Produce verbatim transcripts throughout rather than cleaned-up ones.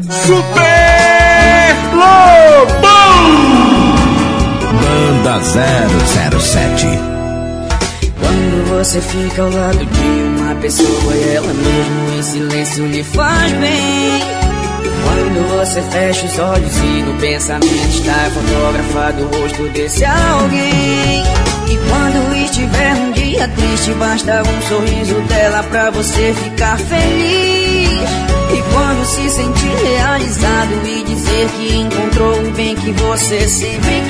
Super Lobão! Banda zero zero sete. Quando você fica ao lado de uma pessoa e ela mesmo em silêncio lhe faz bem. Quando você fecha os olhos e no pensamento está fotografado o rosto desse alguém. E quando estiver um dia triste, basta um sorriso dela pra você ficar feliz. E quando se sentir realizado e dizer que encontrou o bem que você sempre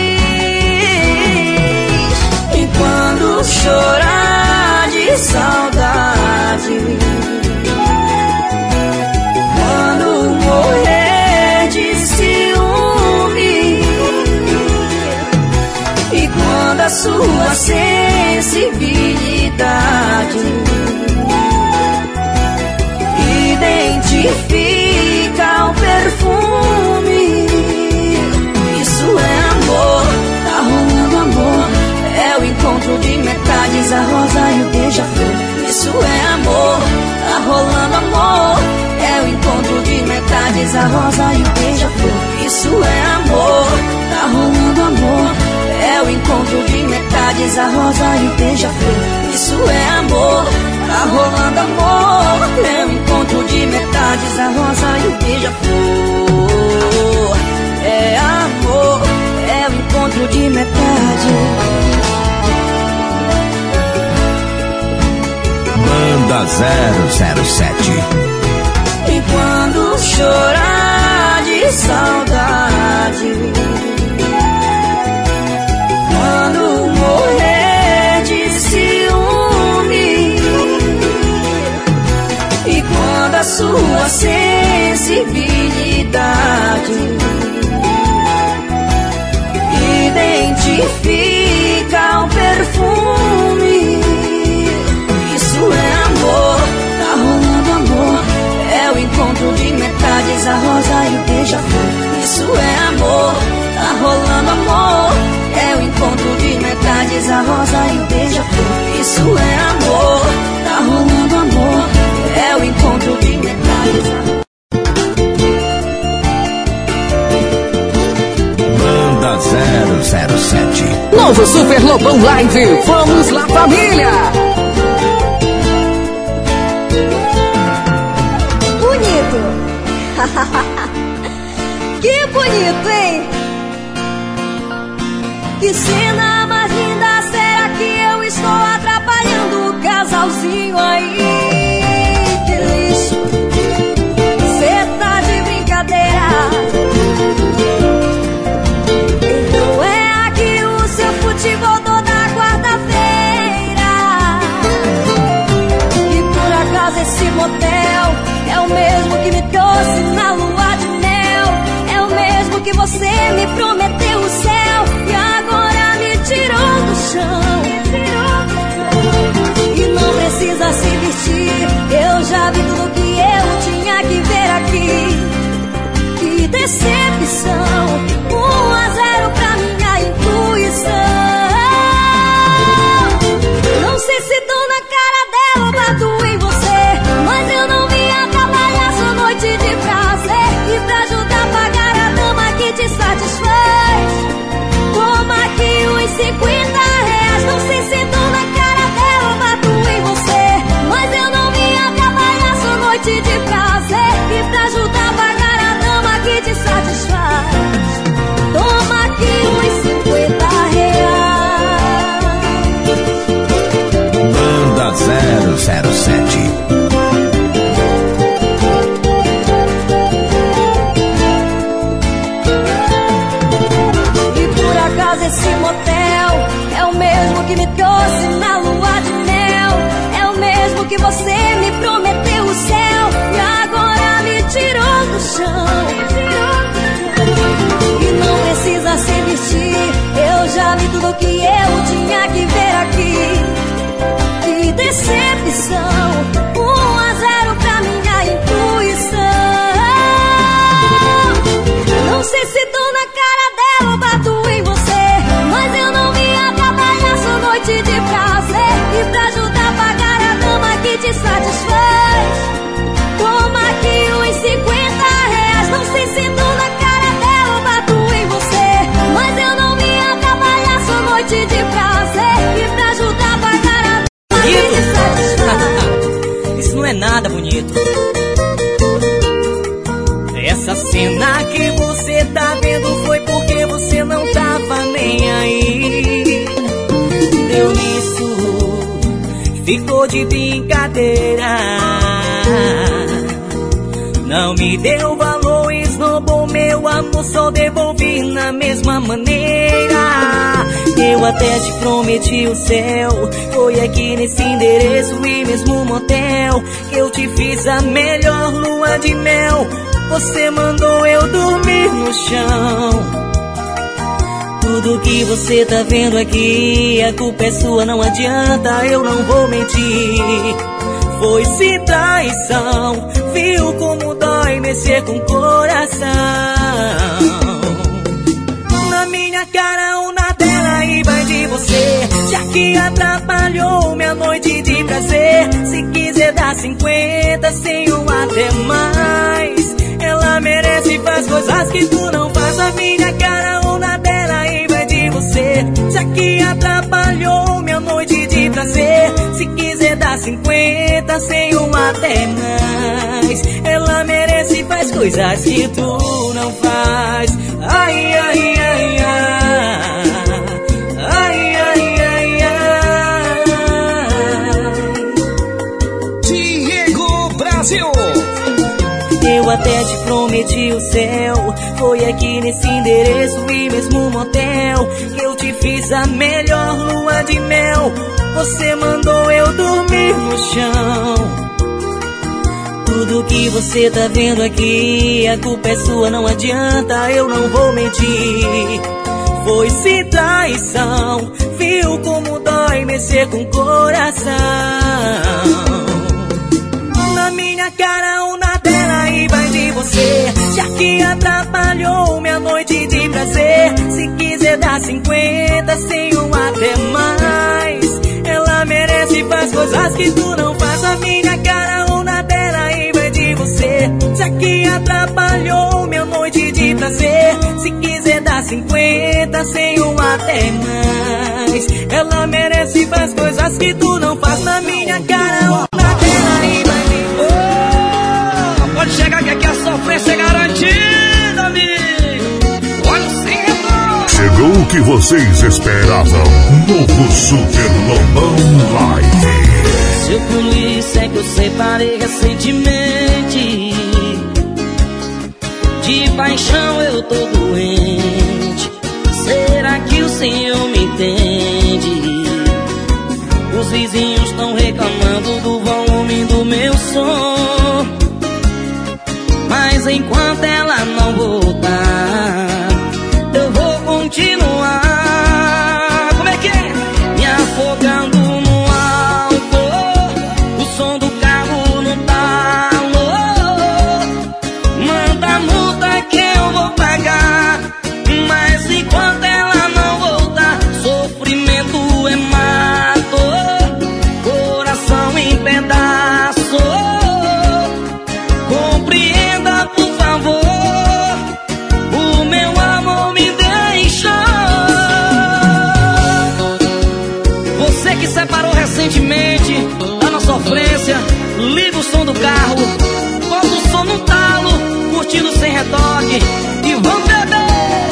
quis. E quando chorar de saudade, quando morrer de ciúme, e quando a sua sensibilidade identifica o perfume, isso é amor, tá rolando amor. É o encontro de metades, a rosa e o beija-flor. Isso é amor, tá rolando amor. É o encontro de metades, a rosa e o beija-flor. Isso é amor, tá rolando amor. É o encontro de metades, a rosa e o beija-flor. Isso é amor, tá rolando amor. É o encontro de metades, a rosa e o beija-flor. É amor, é o encontro de metades. Banda zero zero sete. E quando chorar de saudade, quando morrer de ciúme, e quando a sua sensibilidade identifica o perfume, isso é amor, tá rolando amor. É o encontro de metades, a rosa e o beija-flor. Isso é amor, tá rolando amor. É o encontro de metades, a rosa e o beija-flor. Isso é amor, tá rolando amor. É o encontro de metades. Banda zero zero sete. Novo Super Lobão Live. Vamos lá, família! Que bonito, hein? Que cena mais linda. Será que eu estou atrapalhando o casalzinho aí? Que lixo. Cê tá de brincadeira. Então é aqui o seu futebol toda quarta-feira. E por acaso esse motel é o mesmo que me trouxe na lua de mel. É o mesmo que você me prometeu o céu. E agora me diz Já que você tá vendo foi porque você não tava nem aí. Deu nisso, ficou de brincadeira. Não me deu valor, esnobou meu amor, só devolvi na mesma maneira. Eu até te prometi o céu, foi aqui nesse endereço e mesmo motel que eu te fiz a melhor lua de mel. Você mandou eu dormir no chão. Tudo que você tá vendo aqui, a culpa é sua, não adianta, eu não vou mentir. Foi-se traição, viu como dói mexer com o coração. Na minha cara ou na dela e vai de você, já que atrapalhou minha noite de prazer. Se quiser dar cinquenta, sem um até mais. Ela merece, faz coisas que tu não faz. Na minha cara ou na dela e vai de você, já que atrapalhou minha noite de prazer. Se quiser dar cinquenta, sem um até mais. Ela merece, faz coisas que tu não faz. Ai, ai, ai, ai. Ai, ai, ai, ai. Diego Brasil. Eu até te prometi o céu, foi aqui nesse endereço e mesmo motel que eu te fiz a melhor lua de mel. Você mandou eu dormir no chão. Tudo que você tá vendo aqui, a culpa é sua, não adianta, eu não vou mentir. Foi-se traição, viu como dói mexer com o coração. Na minha cara ou na dela e vai de você, já que atrapalhou minha noite de prazer. Se quiser dar cinquenta, sem um até mais. Ela merece, faz coisas que tu não faz. Na minha cara ou na dela e vai de você, já que atrapalhou minha noite de prazer. Se quiser dar cinquenta, sem um até mais. Ela merece, faz coisas que tu não faz. Na minha cara ou na dela e vai de você. Oh, pode chegar que aqui a sofrência é garantida, amigo. Olha o centro. Chegou o que vocês esperavam. Novo Super Lobão Live. Seu polícia é que eu separei recentemente. De paixão eu tô doente. Será que o senhor me entende? Os vizinhos estão reclamando do volume do meu som. Mas enquanto ela não voltar, eu vou continuar. Como é que é? Me afogando no álcool, o som do carro no talo. Manda a multa que eu vou pagar. Mas enquanto ela não voltar, sofrimento é mato, coração em pedaço. Compreenda, por favor, o meu amor me deixou. Você que separou recentemente, tá na sofrência, liga o som do carro, bota o som no talo, curtindo sem retoque e vamos beber.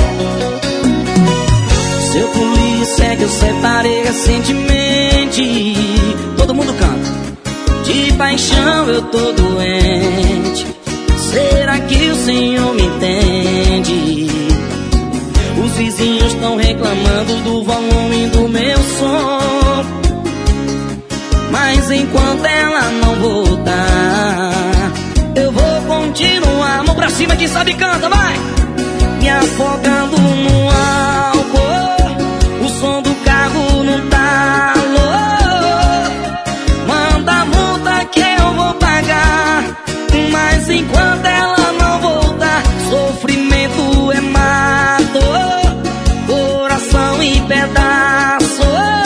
Seu polícia é que eu separei recentemente. Todo mundo canta. De paixão eu tô doente. Será que o senhor me entende? Os vizinhos estão reclamando do volume do meu som. Mas enquanto ela não voltar, eu vou continuar. Mão pra cima, quem sabe canta, vai! Me afogando no álcool, o som do carro no talo. Manda a multa que eu vou pagar. Mas enquanto ela não voltar, sofrimento é mato, coração em pedaço.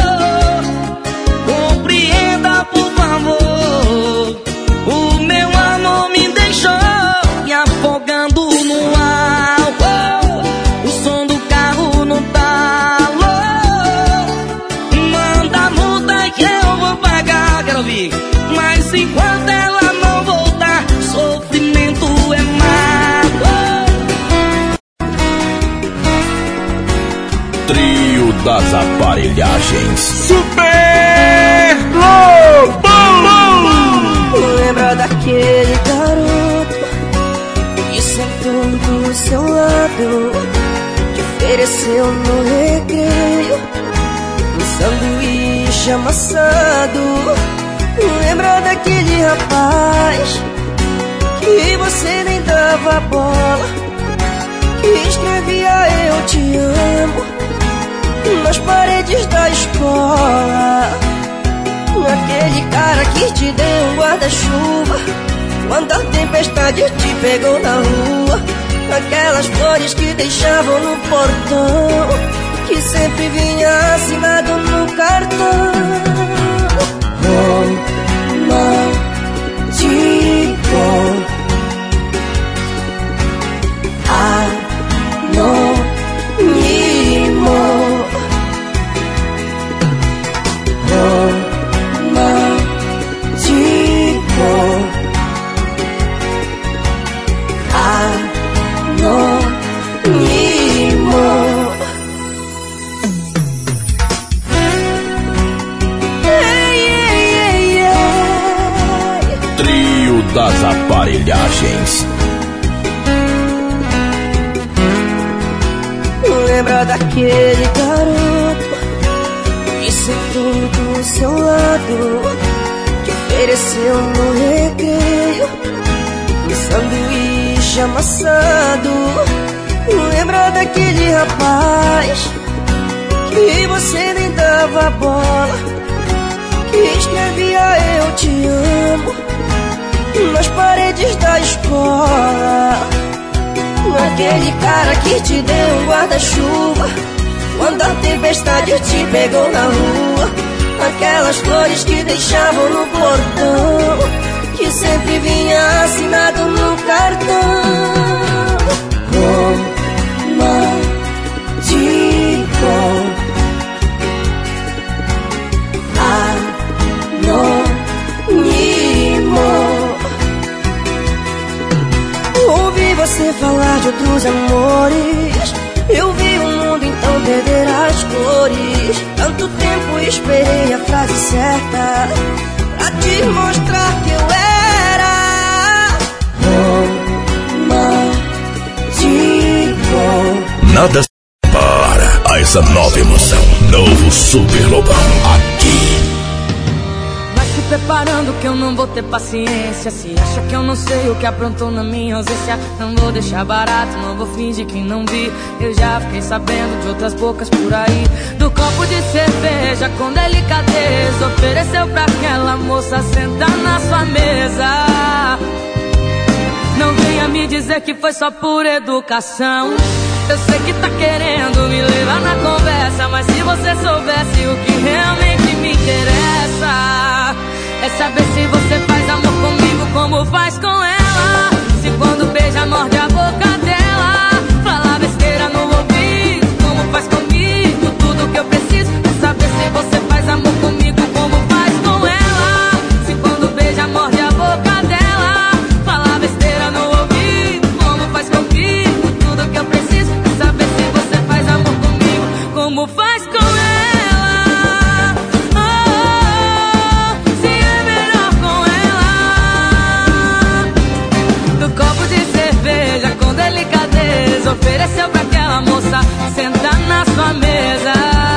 Compreenda, por favor, o meu amor me deixou. Me afogando no álcool, o som do carro das aparelhagens. Super Lobão! Lembra daquele garoto que sentou do seu lado, que ofereceu no recreio um sanduíche amassado? Lembra daquele rapaz que você nem dava bola, que escrevia eu te amo nas paredes da escola? Aquele cara que te deu um guarda-chuva quando a tempestade te pegou na rua. Aquelas flores que deixavam no portão, que sempre vinha assinado no cartão. Romântico, anônimo, romântico, anônimo. Trio das aparelhagens. Lembra daquele garoto que sentou do seu lado, que ofereceu no recreio um sanduíche amassado? Lembra daquele rapaz que você nem dava bola, que escrevia eu te amo nas paredes da escola? Aquele cara que te deu um guarda-chuva quando a tempestade te pegou na rua. Aquelas flores que deixavam no portão, que sempre vinha assinado no cartão. Romântico, anônimo. Ouvi você falar de outros amores, eu vi o mundo então perder as cores. Tanto tempo esperei a frase certa pra te mostrar que eu era romântico. Nada se para a essa nova emoção. Novo Super Lobão aqui. Preparando que eu não vou ter paciência. Se acha que eu não sei o que aprontou na minha ausência, não vou deixar barato, não vou fingir que não vi. Eu já fiquei sabendo de outras bocas por aí, do copo de cerveja com delicadeza ofereceu pra aquela moça sentar na sua mesa. Não venha me dizer que foi só por educação. Eu sei que tá querendo me levar na conversa, mas se você soubesse o que realmente me interessa, é saber se você faz amor comigo como faz com ela. Se quando beija morde a boca dela, fala besteira no ouvido como faz comigo. Tudo que eu preciso é saber se você faz amor comigo como faz com ela. Se quando beija morde a boca dela, fala besteira no ouvido como faz comigo. Tudo que eu preciso é saber se você faz amor comigo como faz com ela. Ofereceu pra aquela moça sentar na sua mesa.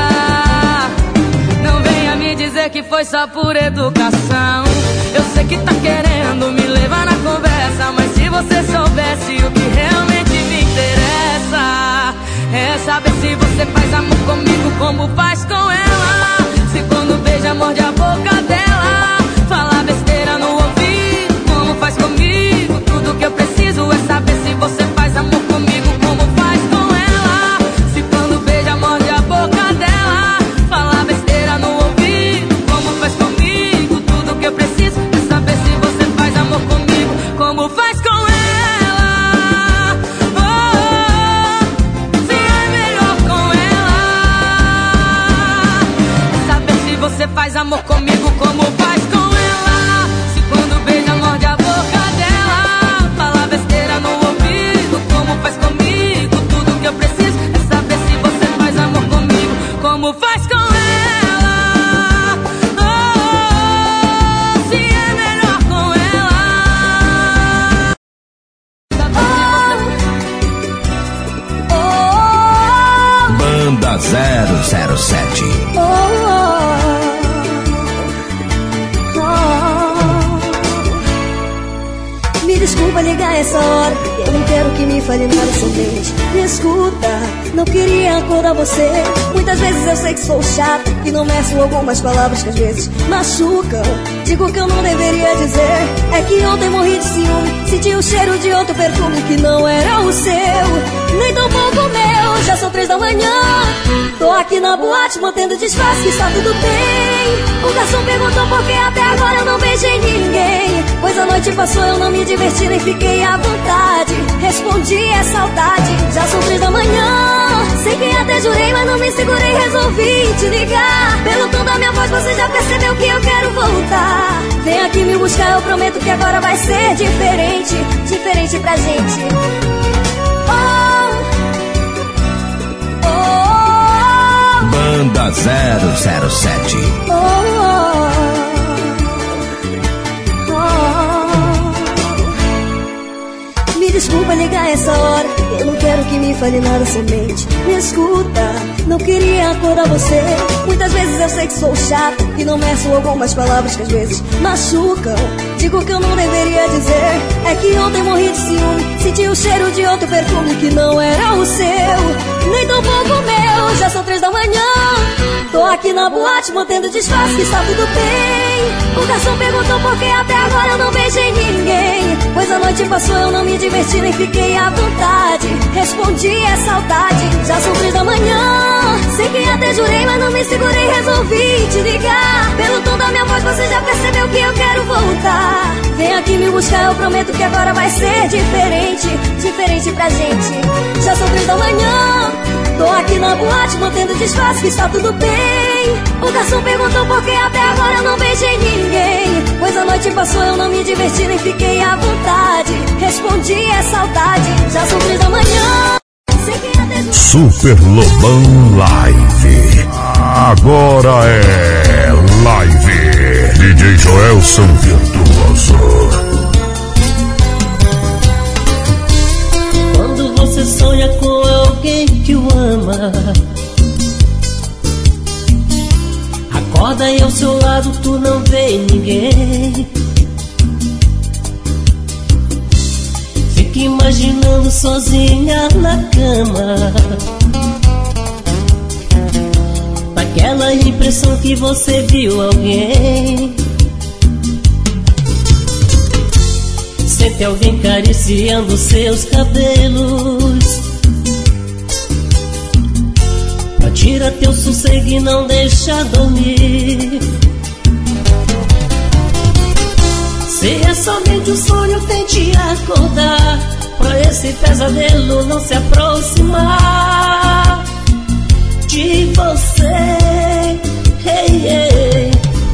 Não venha me dizer que foi só por educação. Eu sei que tá querendo me levar na conversa, mas se você soubesse o que realmente me interessa, é saber se você faz amor comigo como faz com ela. Se quando beija morde a boca dela, fala besteira no ouvido como faz comigo. Tudo que eu preciso é saber se você faz amor comigo como faz com ela. Se quando beija morde a boca dela, fala besteira no ouvido como faz comigo. Tudo que eu preciso é saber se você faz amor comigo como faz com ela. Oh, oh, se é melhor com ela, é saber se você faz amor comigo como faz com ela. Se quando beija morde a boca dela, fala besteira no ouvido Banda zero zero sete. Oh, oh, oh. Me desculpa ligar essa hora, eu não quero que me fale nada somente. Me escuta, não queria acordar você. Muitas vezes eu sei que sou chata e não meço algumas palavras que às vezes machucam. Digo que eu não deveria dizer. É que ontem morri de ciúme, senti o cheiro de outro perfume que não era o seu, nem tão pouco o meu. Já são três da manhã, tô aqui na boate mantendo disfarce que está tudo bem. O garçom perguntou por que até agora eu não beijei ninguém, pois a noite passou, eu não me diverti nem fiquei à vontade. Respondi, é saudade. Já são três da manhã, sei que até jurei, mas não me segurei, resolvi te ligar. Pelo tom da minha voz você já percebeu que eu quero voltar. Vem aqui me buscar, eu prometo que agora vai ser diferente, diferente pra gente. Oh, oh, oh. Banda zero zero sete. Oh, oh, oh. Me desculpa ligar essa hora, eu não quero que me fale nada somente. Me escuta, não queria acordar você. Muitas vezes eu sei que sou chata e não meço algumas palavras que às vezes machucam. Digo que eu não deveria dizer. É que ontem morri de ciúme, senti o cheiro de outro perfume que não era o seu, nem tão pouco o meu. Já são três da manhã, tô aqui na boate mantendo disfarce que está tudo bem. O garçom perguntou por que até agora eu não beijei ninguém, pois a noite passou, eu não me diverti nem fiquei à vontade. Respondi, é saudade. Já são três da manhã, sei que até jurei, mas não me segurei, resolvi te ligar. Pelo tom da minha voz você já percebeu que eu quero voltar. Vem aqui me buscar, eu prometo que agora vai ser diferente, diferente pra gente. Já são três da manhã, tô aqui na boate mantendo disfarce que está tudo bem. O garçom perguntou por que até agora eu não beijei ninguém, pois a noite passou, eu não me diverti nem fiquei à vontade. Respondi, é saudade. Já são três da manhã. Super Lobão Live. Agora é live. D J Joelson Virtuoso. Quando você sonha com alguém que o ama, acorda e ao seu lado tu não vê ninguém. Fica imaginando sozinha na cama, daquela impressão que você viu alguém. Sente alguém acariciando seus cabelos, pra tirar teu sossego e não deixar dormir. Se é somente um sonho, tente acordar, pra esse pesadelo não se aproximar de você. Hey, hey.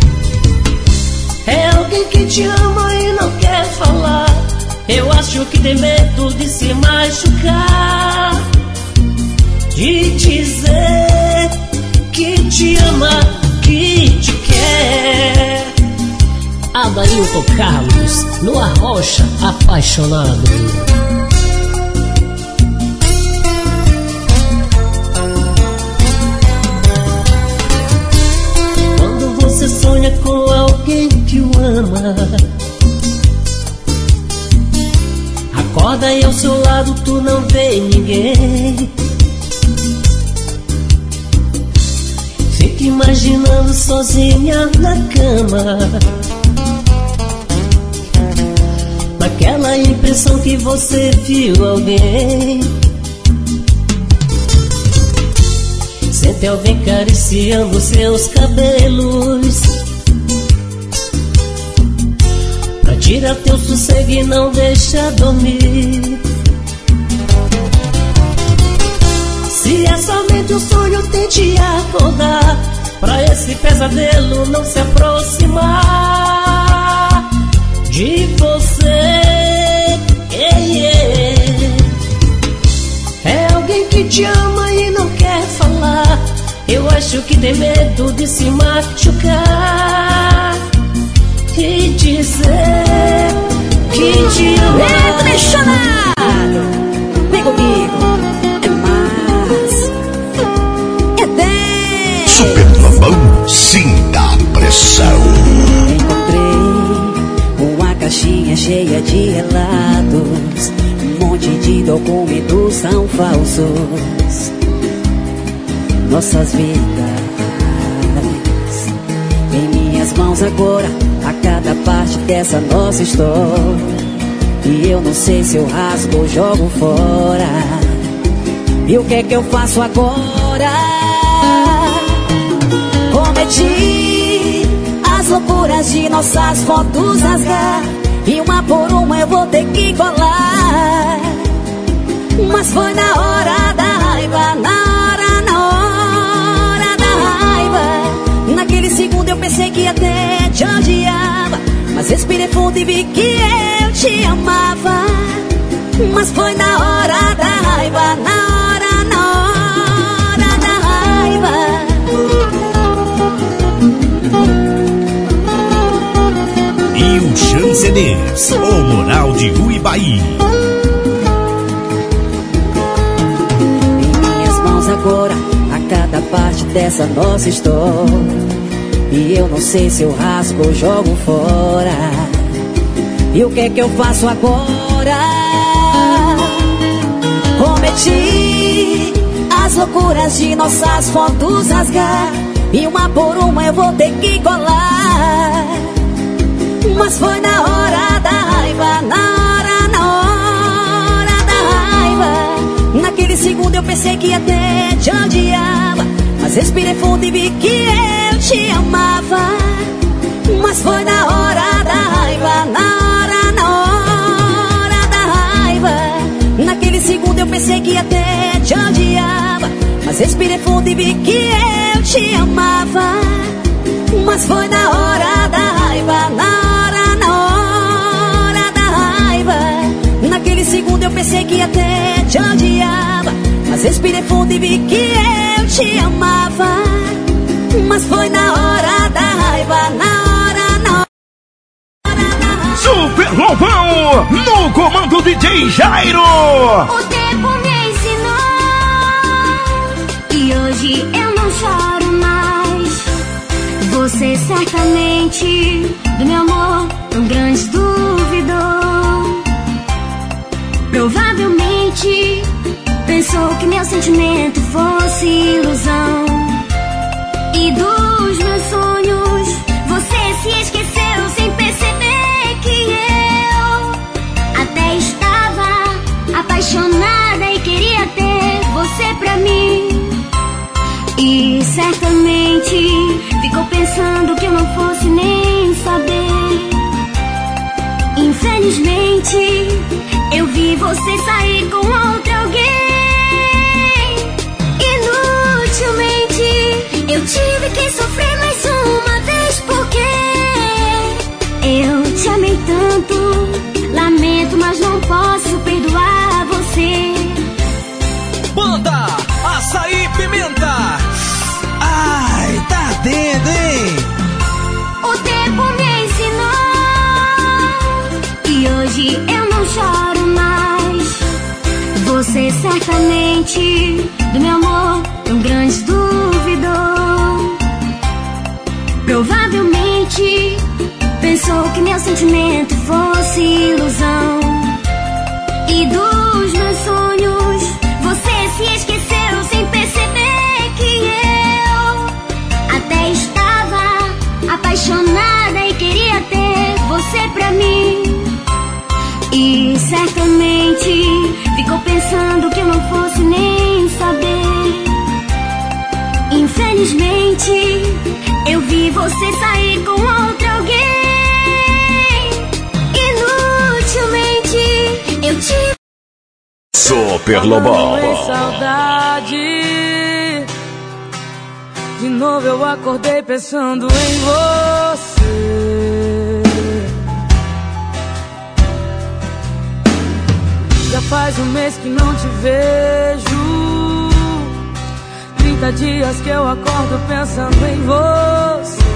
É alguém que te ama e não quer falar. Eu acho que tem medo de se machucar, de dizer que te ama, que te quer. Adailton Carlos, no Arrocha, apaixonado. Quando você sonha com alguém que o ama, acorda e ao seu lado tu não vê ninguém. Fica imaginando sozinha na cama, daquela impressão que você viu alguém. Sente alguém acariciando seus cabelos, pra tirar teu sossego e não deixar dormir. Se é somente um sonho, tente acordar, pra esse pesadelo não se aproximar de você. Yeah, yeah. É alguém que te ama e não quer falar. Eu acho que tem medo de se machucar e dizer que te ama. Eita, deixonado! Vem comigo, é mais. documentos são falsos. Nossas vidas em minhas mãos agora, a cada parte dessa nossa história. E eu não sei se eu rasgo ou jogo fora. E o que é que eu faço agora? Cometi as loucuras de nossas fotos rasgar, e uma por uma eu vou ter que colar. Mas foi na hora da raiva, na hora, na hora da raiva. Naquele segundo eu pensei que até te odiava, mas respirei fundo e vi que eu te amava. Mas foi na hora da raiva, na hora, na hora da raiva. E o Chancelês, o Moral de Uibaí. Em minhas mãos agora, a cada parte dessa nossa história. E eu não sei se eu rasgo ou jogo fora. E o que é que eu faço agora? Cometi as loucuras de nossas fotos rasgar, e uma por uma eu vou ter que colar. Mas foi na hora da raiva, na hora, na hora da raiva. Naquele segundo eu pensei que até te odiava, mas respirei fundo e vi que eu te amava. Mas foi na hora da raiva, na hora, na hora da raiva. Naquele segundo eu pensei que até te odiava, mas respirei fundo e vi que eu te amava. Mas foi na hora da raiva, na hora, na hora da raiva. Naquele segundo eu pensei que até te odiava, mas respirei fundo e vi que eu te amava. Mas foi na hora da raiva, na hora, na hora da raiva. Super Lobão, no comando D J Jairo. O tempo me ensinou e hoje eu não choro mais. Você certamente do meu amor tão grande duvidou. Provavelmente pensou que meu sentimento fosse ilusão. E dos meus sonhos você se esqueceu sem perceber que eu até estava apaixonada e queria ter você pra mim. E certamente ficou pensando que eu não fosse nem saber. Infelizmente eu vi você sair com outro alguém. Inutilmente eu tive que sofrer mais uma vez, porque eu te amei tanto. Lamento, mas não posso perdoar você. Banda Açaí Pimenta. Ai, tá ardendo, hein? O tempo me ensinou e hoje eu não choro mais. Você certamente do meu amor tão grande duvidou. Provavelmente pensou que meu sentimento fosse ilusão. E dos meus sonhos você se esqueceu sem perceber que eu até estava apaixonada e queria ter você pra mim. E certamente ficou pensando que eu não fosse nem saber. Infelizmente eu vi você sair com outro alguém. Inutilmente eu tive Super Lobão. Saudade. De novo eu acordei pensando em você. Já faz um mês que não te vejo. Trinta dias que eu acordo pensando em você.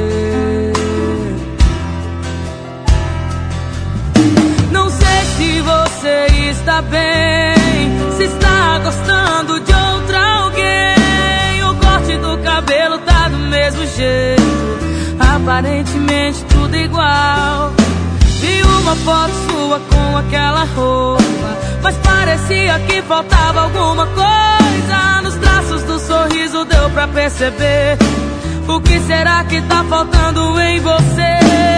Não sei se você está bem, se está gostando de outra alguém. O corte do cabelo tá do mesmo jeito, aparentemente tudo igual. Vi o uma foto sua com aquela roupa, mas parecia que faltava alguma coisa. Nos traços do sorriso deu pra perceber. O que será que tá faltando em você?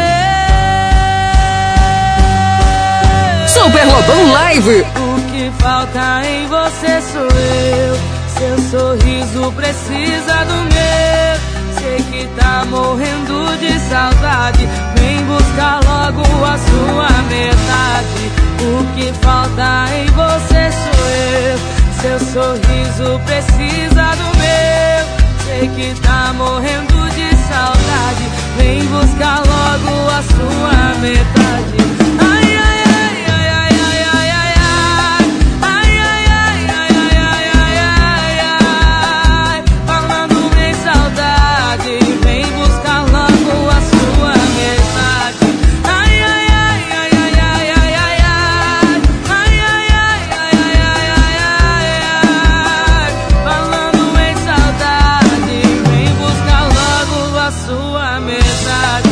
Super Lobão Live. O que falta em você sou eu. Seu sorriso precisa do meu. Sei que tá morrendo de saudade. Vem buscar logo a sua metade. O que falta em você sou eu. Seu sorriso precisa do meu. Sei que tá morrendo de saudade. Vem buscar logo a sua metade. Ai, ai, ai, ai, ai, ai, ai, ai, ai, ai, ai, ai, ai, ai, ai, ai, falando em saudade. Vem buscar logo a sua metade. Ai, ai, ai, ai, ai, ai, ai, ai, ai, ai, ai, ai, ai, ai, ai, ai, falando em saudade. Vem buscar logo a sua metade.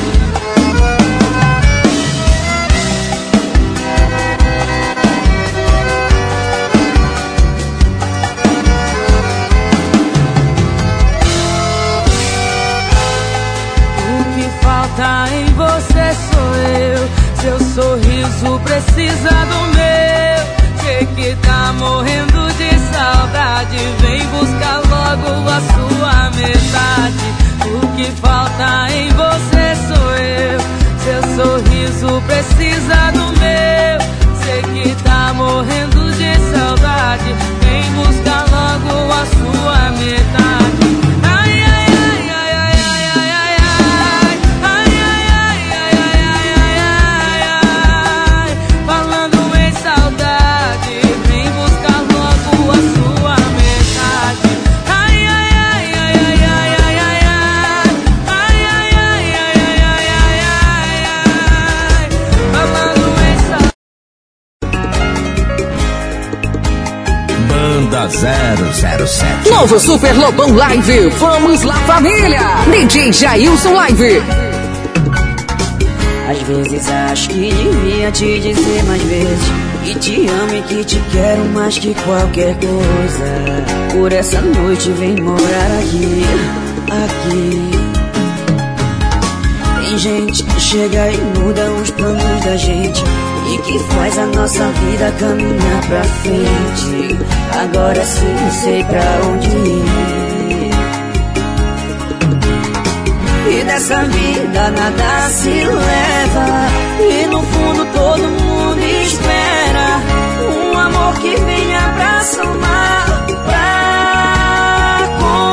O que falta em você sou eu. Seu sorriso precisa do meu. Sei que tá morrendo de saudade. Vem buscar logo a sua metade. O que falta em você sou eu. Seu sorriso precisa do meu. Sei que tá morrendo de saudade. Vem buscar logo a sua metade. Ai, ai, ai, ai, ai, ai, ai, ai, ai, ai, ai, ai, ai, ai, ai, ai, falando em saudade. Vem buscar logo a sua metade. Ai, ai, ai, ai, ai, ai, ai, ai, ai, ai, ai, ai, ai, ai, ai, ai, falando em saudade. Banda zero zero sete. Novo Super Lobão Live. Vamos lá, família. D J Jailson Live. Às vezes acho que devia te dizer mais vezes que te amo e que te quero mais que qualquer coisa. Por essa noite vem morar aqui, aqui. Tem gente que chega e muda os planos da gente e que faz a nossa vida caminhar pra frente. Agora sim sei pra onde ir. E dessa vida nada se leva, e no fundo todo mundo espera um amor que venha pra somar, pra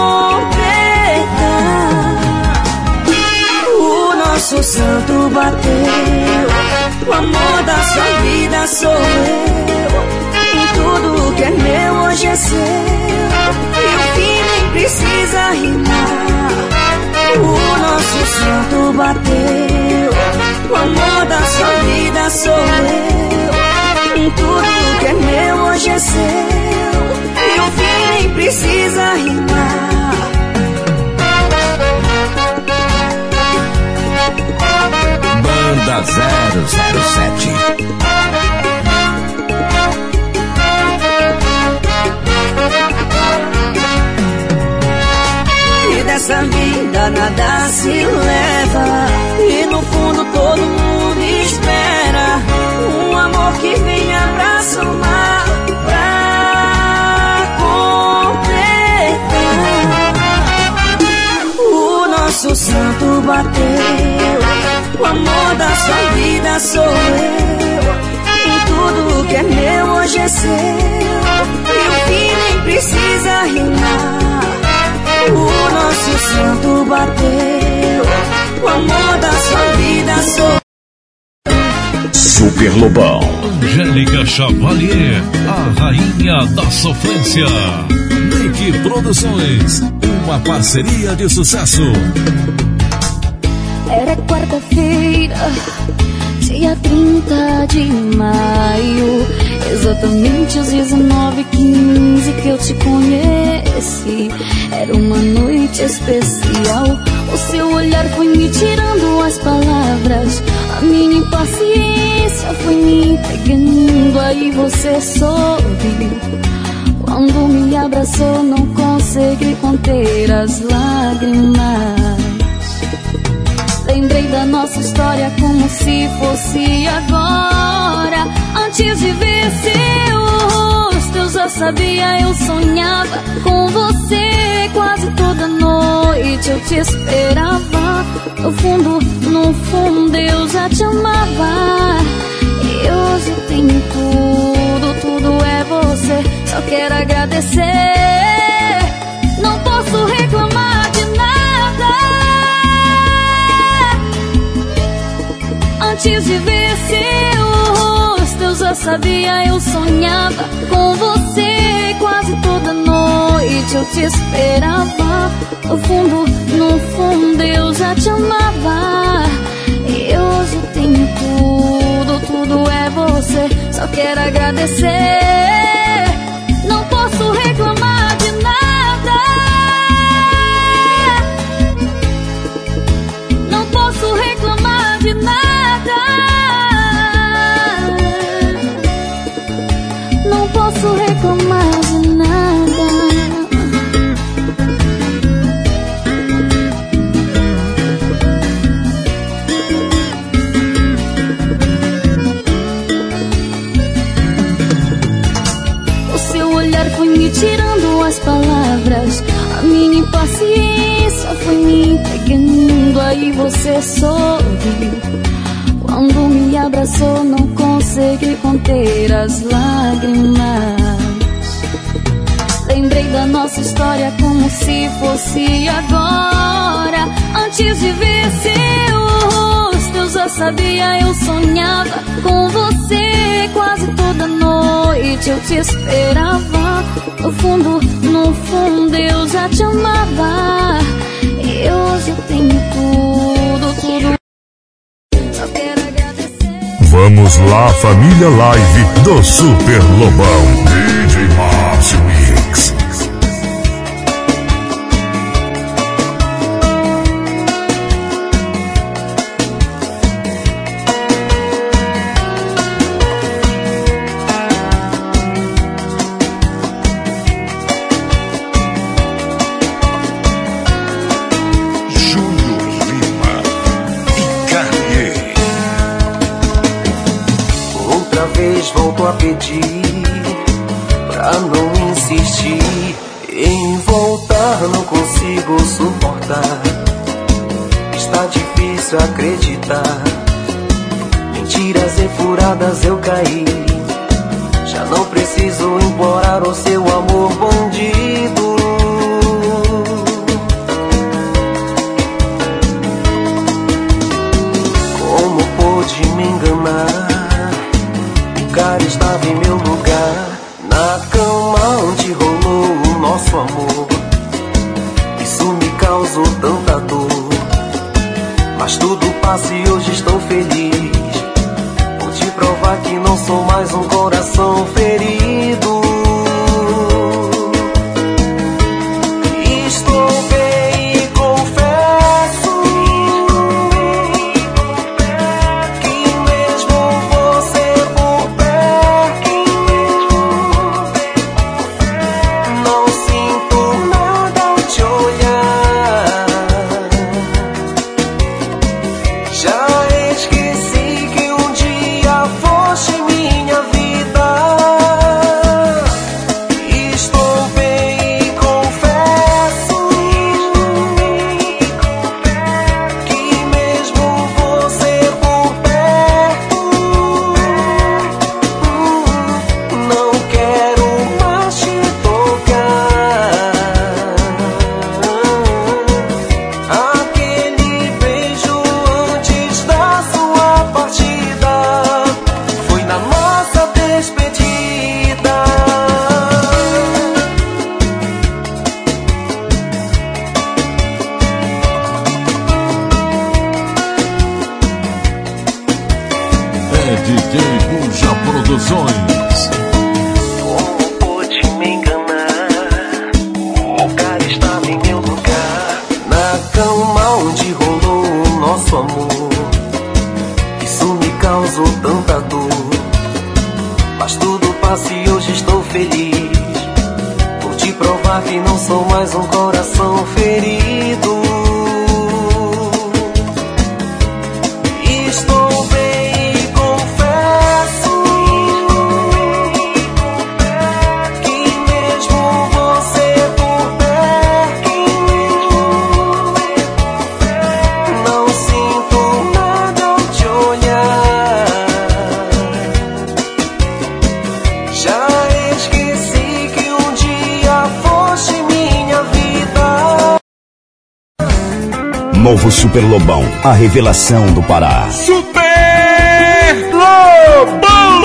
completar. O nosso santo bateu, o amor da sua vida sou eu. E tudo que é meu hoje é seu, e o fim nem precisa rimar. O nosso santo bateu, o amor da sua vida sou eu. E tudo que é meu hoje é seu, e o fim nem precisa rimar. Banda zero zero sete. E dessa vida nada se leva, e no fundo todo mundo espera um amor que venha pra somar, pra completar. O nosso santo bateu, o amor da sua vida sou eu. E tudo que é meu hoje é seu, e o fim nem precisa rimar. O nosso santo bateu, o amor da sua vida sou. Super Lobão. Angélica Chavalier, a rainha da sofrência. Nick Produções, uma parceria de sucesso. Era quarta-feira, dia trinta de maio, exatamente às dezenove e quinze que eu te conheço. esqueci. Era uma noite especial. O seu olhar foi me tirando as palavras. A minha impaciência foi me pegando. Aí você sorriu. Quando me abraçou, não consegui conter as lágrimas. Lembrei da nossa história como se fosse agora. Antes de ver seu rosto, eu já sabia, eu sonhava com você. Quase toda noite eu te esperava. No fundo, no fundo eu já te amava. E hoje eu tenho tudo, tudo é você. Só quero agradecer. Não posso reclamar de nada. Antes de ver seu rosto, eu já sabia, eu sonhava com você. Quase toda noite eu te esperava. No fundo, no fundo eu já te amava. E hoje eu tenho tudo, tudo é você. Só quero agradecer. Não posso reclamar de nada. Não posso reclamar de nada. Não posso reclamar de nada. O seu olhar foi me tirando as palavras. A minha impaciência foi me pegando. Aí você sorriu. Quando me abraçou, não consegui conter as lágrimas. Lembrei da nossa história como se fosse agora. Antes de ver seu rosto, eu já sabia, eu sonhava com você. Quase toda noite eu te esperava. No fundo, no fundo eu já te amava. E hoje eu tenho tudo, tudo. Vamos lá, família live do Super Lobão. D J Márcio Mix. Volto a pedir pra não insistir em voltar, não consigo suportar. Está difícil acreditar. Mentiras e furadas eu caí. Já não preciso implorar o seu amor bandido. Como pôde me enganar? Estava em meu lugar, na cama onde rolou o nosso amor. Isso me causou tanta dor, mas tudo passa e hoje estou feliz. Vou te provar que não sou mais um coração ferido. Estou bem e confesso que mesmo você por perto não sinto nada ao te olhar. Já esqueci que um dia foste minha vida. sou mais um coração ferido. Estou bem e confesso que mesmo você por perto não sinto nada ao te olhar. Já esqueci que um dia foste minha vida. Novo Super Lobão, a revelação do Pará. Super Lobão!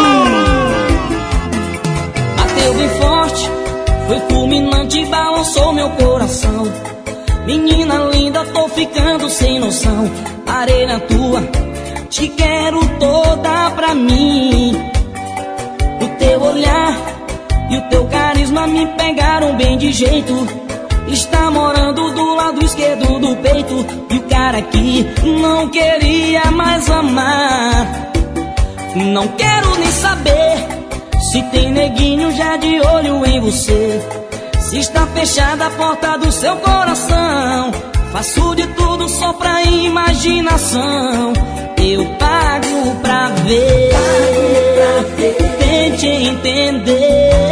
Bateu bem forte, foi fulminante, balançou meu coração. Menina linda, tô ficando sem noção. Parei na tua, te quero toda pra mim. O teu olhar e o teu carisma me pegaram bem de jeito. Está morando do lado esquerdo do peito. E o cara aqui não queria mais amar. Não quero nem saber se tem neguinho já de olho em você. Se está fechada a porta do seu coração. Faço de tudo só pra imaginação. Eu pago pra ver, tente entender.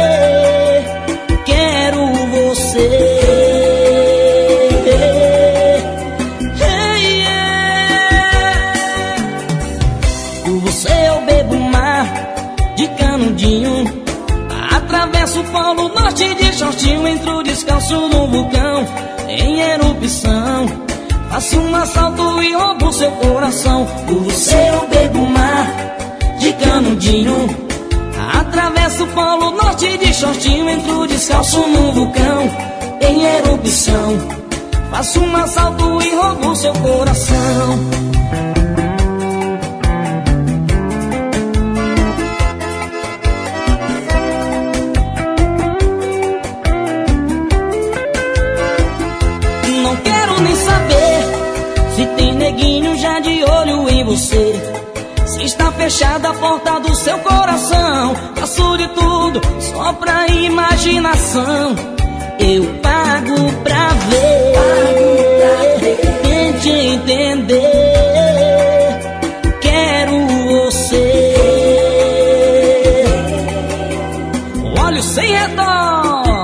Quero você. Hey, yeah. Por você eu bebo mar de canudinho. Atravesso o polo norte de shortinho. Entro descalço no vulcão em erupção. Faço um assalto e roubo seu coração. Por você eu bebo mar de canudinho. Atravesso o polo norte de shortinho. Entro descalço no vulcão em erupção. Faço um assalto e roubo seu coração. Não quero nem saber se tem neguinho já de olho em você. Se está fechada a porta do seu coração. Faço de tudo só pra imaginação. Eu pago pra ver, tente entender. Quero você. Olhos sem redor.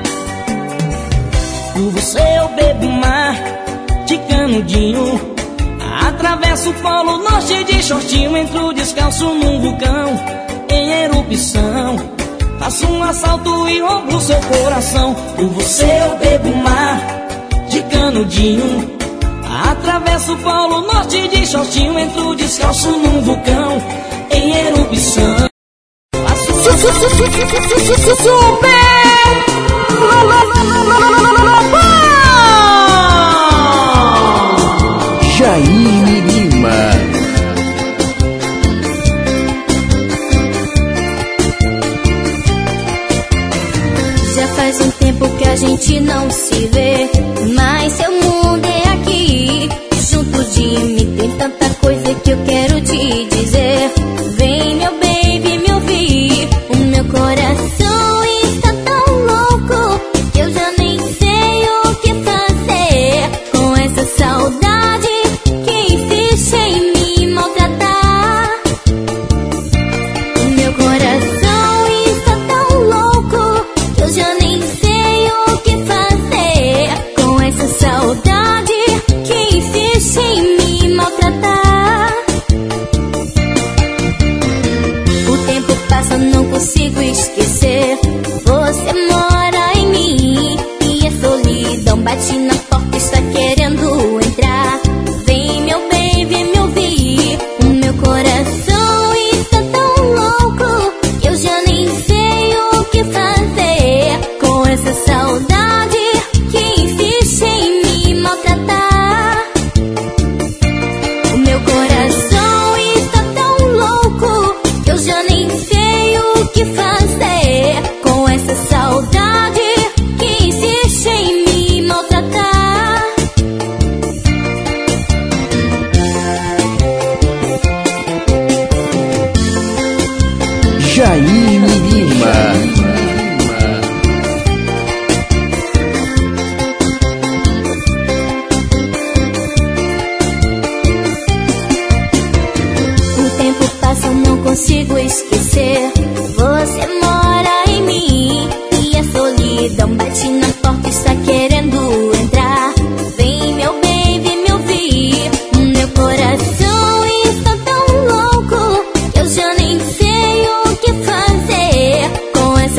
Por você eu bebo mar de canudinho. Atravesso o polo norte de shortinho. Entro descalço num vulcão em erupção. Faço um assalto e roubo seu coração. Por você eu bebo mar de canudinho. Atravesso o polo norte de shortinho. Entro descalço num vulcão em erupção. Faço um Super Jaime Lima. Já faz um tempo que a gente não se vê, mas seu mundo é aqui. Junto de mim tem tanta coisa que eu quero te dizer. Vem meu baby me ouvir. O meu coração está tão louco que eu já nem sei o que fazer com essa saudade que insiste em me maltratar. O meu coração está tão louco que eu já nem sei o que fazer com essa saudade que insiste em me maltratar.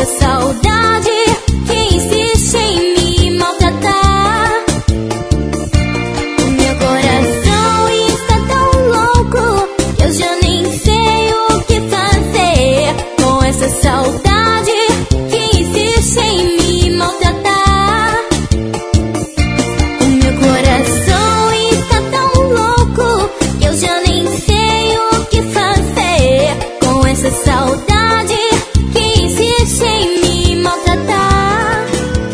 essa saudade que insiste em me maltratar. O meu coração está tão louco que eu já nem sei o que fazer com essa saudade que insiste em me maltratar. O meu coração está tão louco que eu já nem sei o que fazer com essa saudade que insiste em me maltratar.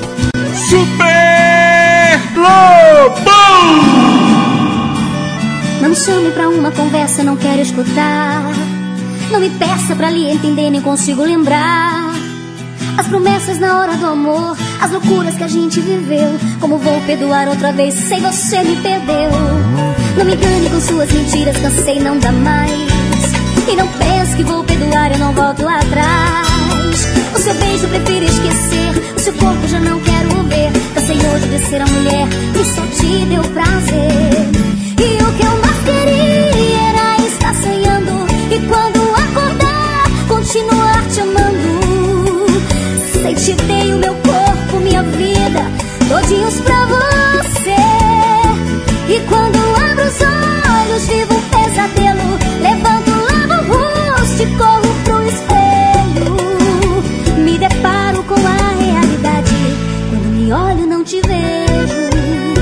Super Lobão! Não me chame pra uma conversa, não quero escutar. Não me peça pra lhe entender, nem consigo lembrar as promessas na hora do amor, as loucuras que a gente viveu. Como vou perdoar outra vez se você me perdeu? Não me engane com suas mentiras, cansei, não dá mais. E não pense que vou perdoar, eu não volto lá atrás. O seu beijo eu prefiro esquecer, o seu corpo já não quero ver. Cansei hoje de ser a mulher que só te deu prazer. E o que eu mais queria era estar sonhando, e quando acordar, continuar te amando. Sei te dei o meu corpo, minha vida, todinhos pra você. E quando abro os olhos, vivo um pesadelo. Levanto, lavo o rosto e corro pro espelho. Me deparo com a realidade, quando me olho não te vejo.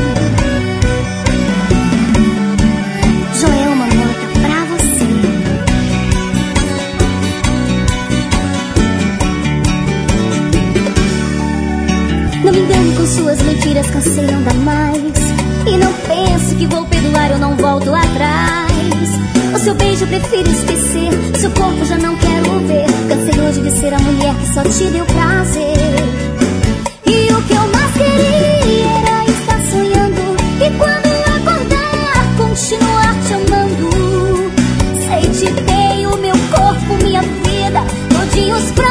Joelma Mota pra você. Não me engane com suas mentiras, cansei, não dá mais. E não pense que vou perdoar, eu não volto atrás. O seu beijo eu prefiro esquecer, seu corpo já não quero ver. Cansei hoje de ser a mulher que só te deu prazer. E o que eu mais queria era estar sonhando, e quando acordar, continuar te amando. Sei te dei o meu corpo, minha vida, todinhos pra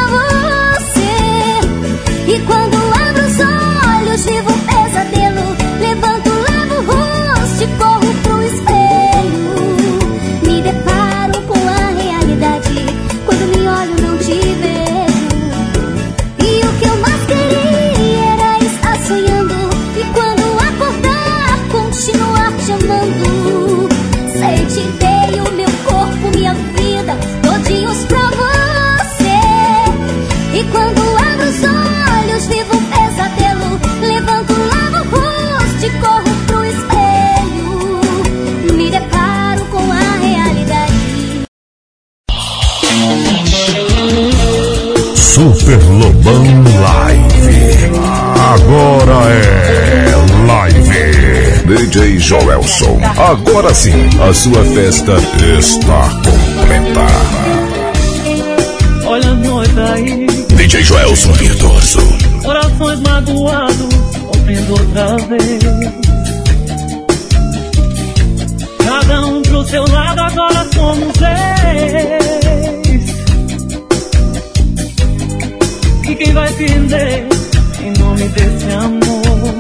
você. E quando abro os olhos, vivo um pesadelo. Levanto, lavo o rosto e corro pro espelho. Me deparo com a realidade, quando me olho não te vejo. E o que eu mais queria era estar sonhando, e quando acordar, continuar te amando. Sei te dei o meu corpo, minha vida, todinhos pra você. E quando abro os olhos, vivo um pesadelo. Levanto, lavo o rosto e corro pro espelho. Me deparo com a realidade. Super Lobão Live. Agora é live. D J Joelson. Agora sim, a sua festa está completa. Olha nós aí, D J Joelson Virtuoso. corações magoados, sofrendo outra vez. Cada um pro seu lado, agora somos ex. E quem vai perder em nome desse amor?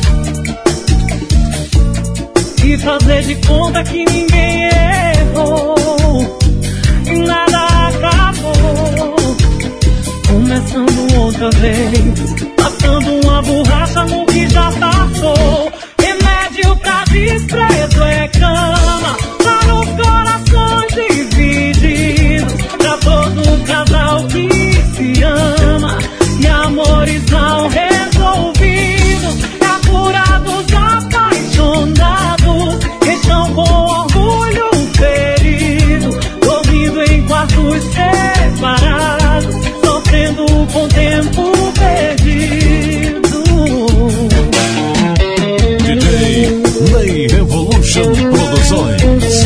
E fazer de conta que ninguém errou e nada acabou. Começando outra vez, passando uma borracha no que já passou. Remédio pra desprezo é cama para os corações divididos, pra todo casal que se ama e amores mal resolvidos, pra curados apaixonados que estão com orgulho ferido, dormindo em quartos separados, sofrendo com tempo perdido. D J Lay Revolution Produções.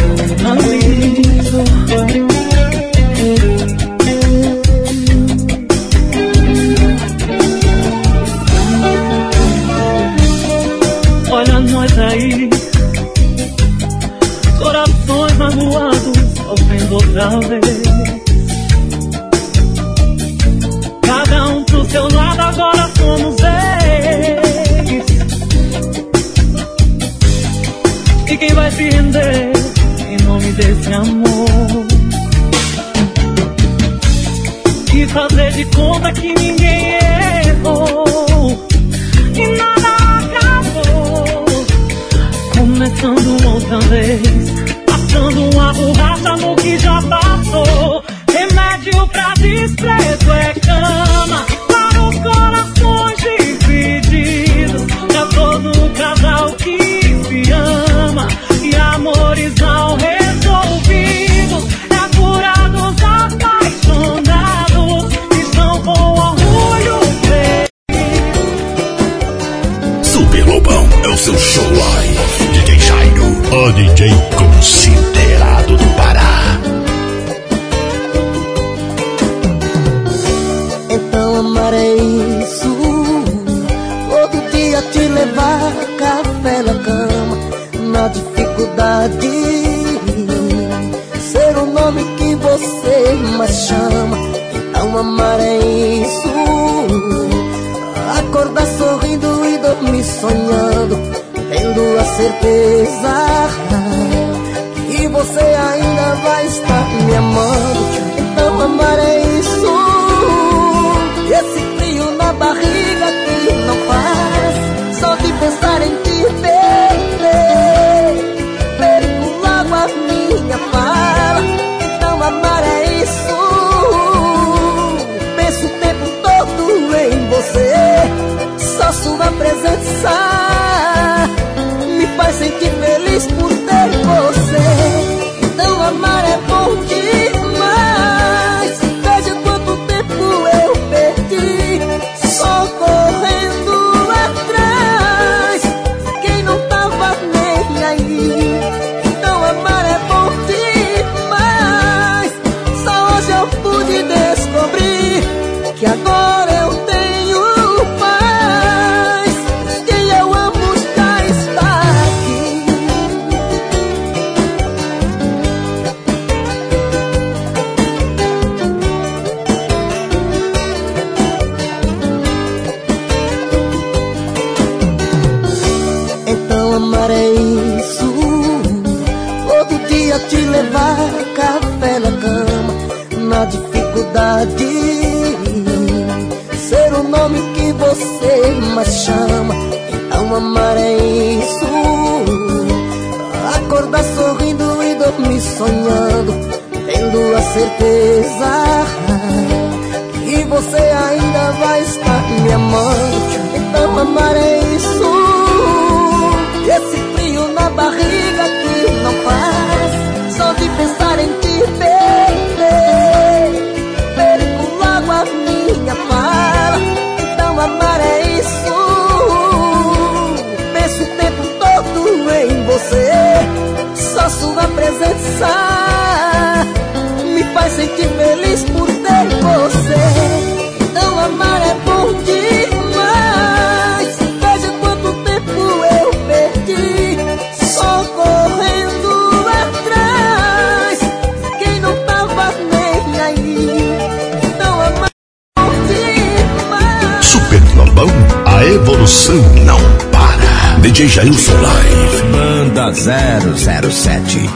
certeza que ninguém errou e nada acabou. Começando outra vez, passando uma borracha no que já passou. Remédio pra desprezo é cama para os corações divididos. Pra todo casal que se ama e amores não resolvidos. É a cura dos apaixonados que estão com orgulho feito. Super Lobão é o seu show live. D J Jairo, o D J considerado do Pará. Então amar é isso, todo dia te levar café na cama, na dificuldade, ser o nome que você mais chama. Então amar é isso, acordar sorrindo e dormir sonhando, tendo a certeza que você ainda vai estar me amando. Então amar é isso, esse frio na barriga que não faz, só de pensar em te perder, perco logo a minha fala. Então amar é isso, penso o tempo todo em você, só sua presença me faz sentir feliz por ter você. Então amar é bom demais, veja quanto tempo eu perdi, só correndo atrás, quem não tava nem aí. Então amar é bom demais, só hoje eu pude descobrir que agora eu tenho paz, quem eu amo já está aqui. Então amar é isso, todo dia te levar café na cama, na dificuldade, ser o nome que você mais chama. Então amar é isso, acordar sorrindo e dormir sonhando, tendo a certeza que você ainda vai estar me amando. Então amar é isso, esse frio na barriga que não faz, só de pensar em te perder, perco logo a minha fala. Então amar é isso, penso o tempo todo em você, só sua presença me faz sentir feliz por ter você. Então amar é bom demais, veja quanto tempo eu perdi, só correndo atrás, quem não tava nem aí. Então amar é bom demais. Super Lobão, a evolução não para. D J Jailson Live. Banda zero zero sete.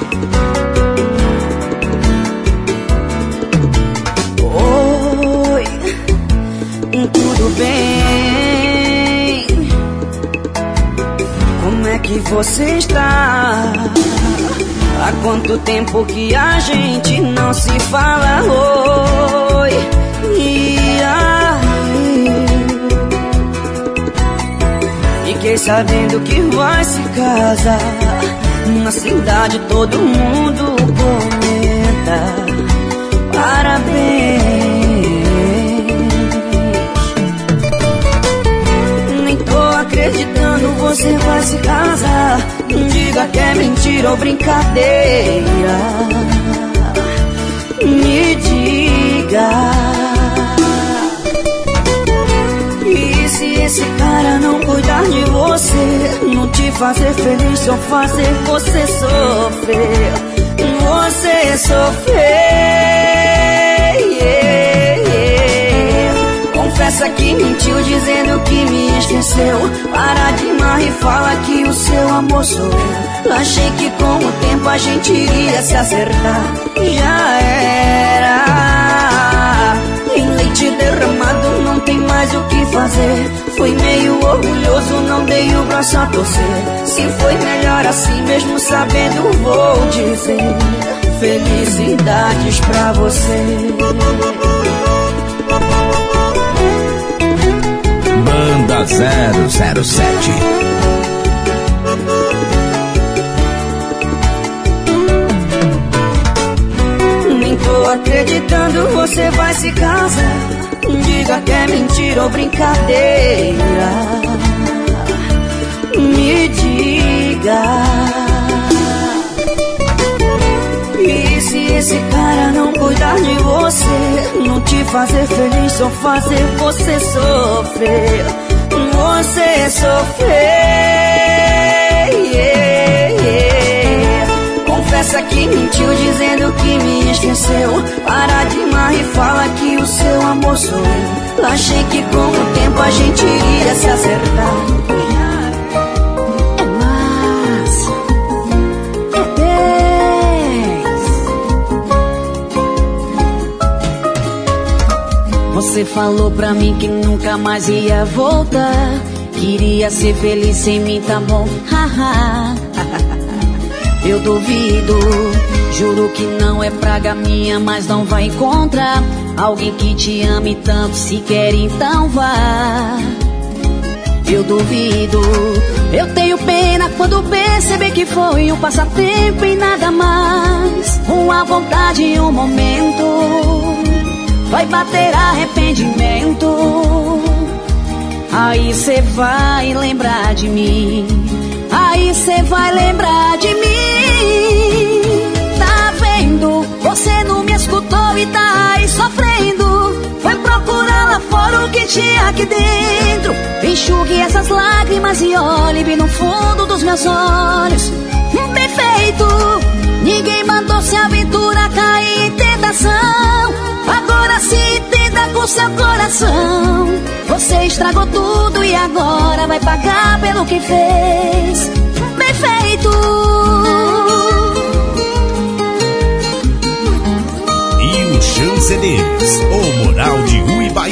Oi, tudo bem? Como é que você está? Há quanto tempo que a gente não se fala? Oi, e aí? Fiquei sabendo que vai se casar. Na cidade todo mundo comenta. Parabéns. Nem tô acreditando, você vai se casar. Diga que é mentira ou brincadeira. Me diga. E se esse cara não cuidar de você, não te fazer feliz, só fazer você sofrer, você sofrer, yeah, yeah. Confessa que mentiu dizendo que me esqueceu. Para de mar e fala que o seu amor sou eu. Achei que com o tempo a gente iria se acertar. Já era. Em leite derramado lado, não tem mais o que fazer. Fui meio orgulhoso, não dei o braço a torcer. Se foi melhor assim, mesmo sabendo, vou dizer felicidades pra você. Banda zero zero sete. Nem tô acreditando, você vai se casar. Diga que é mentira ou brincadeira. Me diga. E se esse cara não cuidar de você, não te fazer feliz, só fazer você sofrer, você sofrer, yeah, yeah. Confessa que mentiu dizendo que me esqueceu. Para de mar e fala que o seu amor sou eu. Achei que com o tempo a gente iria se acertar. Você falou pra mim que nunca mais ia voltar. Queria ser feliz sem mim, tá bom? Haha. Eu duvido, juro que não é praga minha, mas não vai encontrar alguém que te ame tanto, se quer então vá. Eu duvido, eu tenho pena quando perceber que foi um passatempo e nada mais. Uma vontade e um momento, vai bater arrependimento. Aí cê vai lembrar de mim, aí cê vai lembrar de mim. Tá vendo? Você não me escutou e tá aí sofrendo. Foi procurar lá fora o que tinha aqui dentro. Enxugue essas lágrimas e olhe bem no fundo dos meus olhos. Bem feito, ninguém mandou se aventurar, cair em tentação. Agora se entenda com seu coração. Você estragou tudo e agora vai pagar pelo que fez. Bem feito. E o Chan C Ds, o Moral de Uibaí.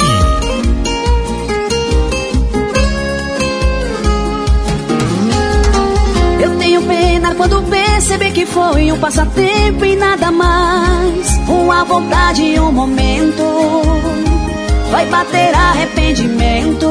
Eu tenho pena quando perceber que foi um passatempo e nada mais. Uma vontade e um momento, vai bater arrependimento.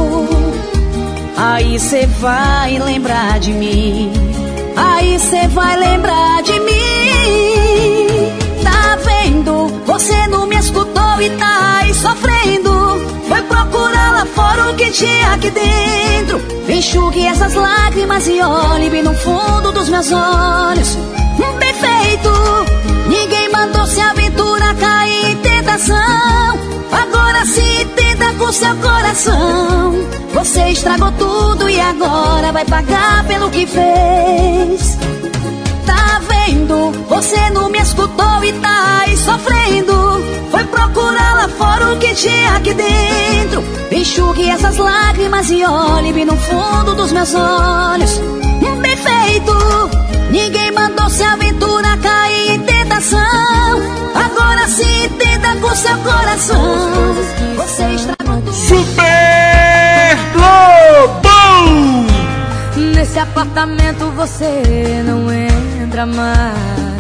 Aí cê vai lembrar de mim, aí cê vai lembrar de mim. Tá vendo? Você não me escutou e tá aí sofrendo. Foi procurar lá fora o que tinha aqui dentro. Enxugue essas lágrimas e olhe bem no fundo dos meus olhos. Bem feito, ninguém mandou se aventurar, cair em tentação. Agora se entenda com seu coração. Você estragou tudo e agora vai pagar pelo que fez. Tá vendo? Você não me escutou e tá aí sofrendo. Foi procurar lá fora o que tinha aqui dentro. Enxugue essas lágrimas e olhe bem no fundo dos meus olhos. Bem feito, ninguém mandou se aventurar, cair em tentação. Agora se entenda com seu coração. Você estragou tudo. Super Lobão! Nesse apartamento você não entra mais.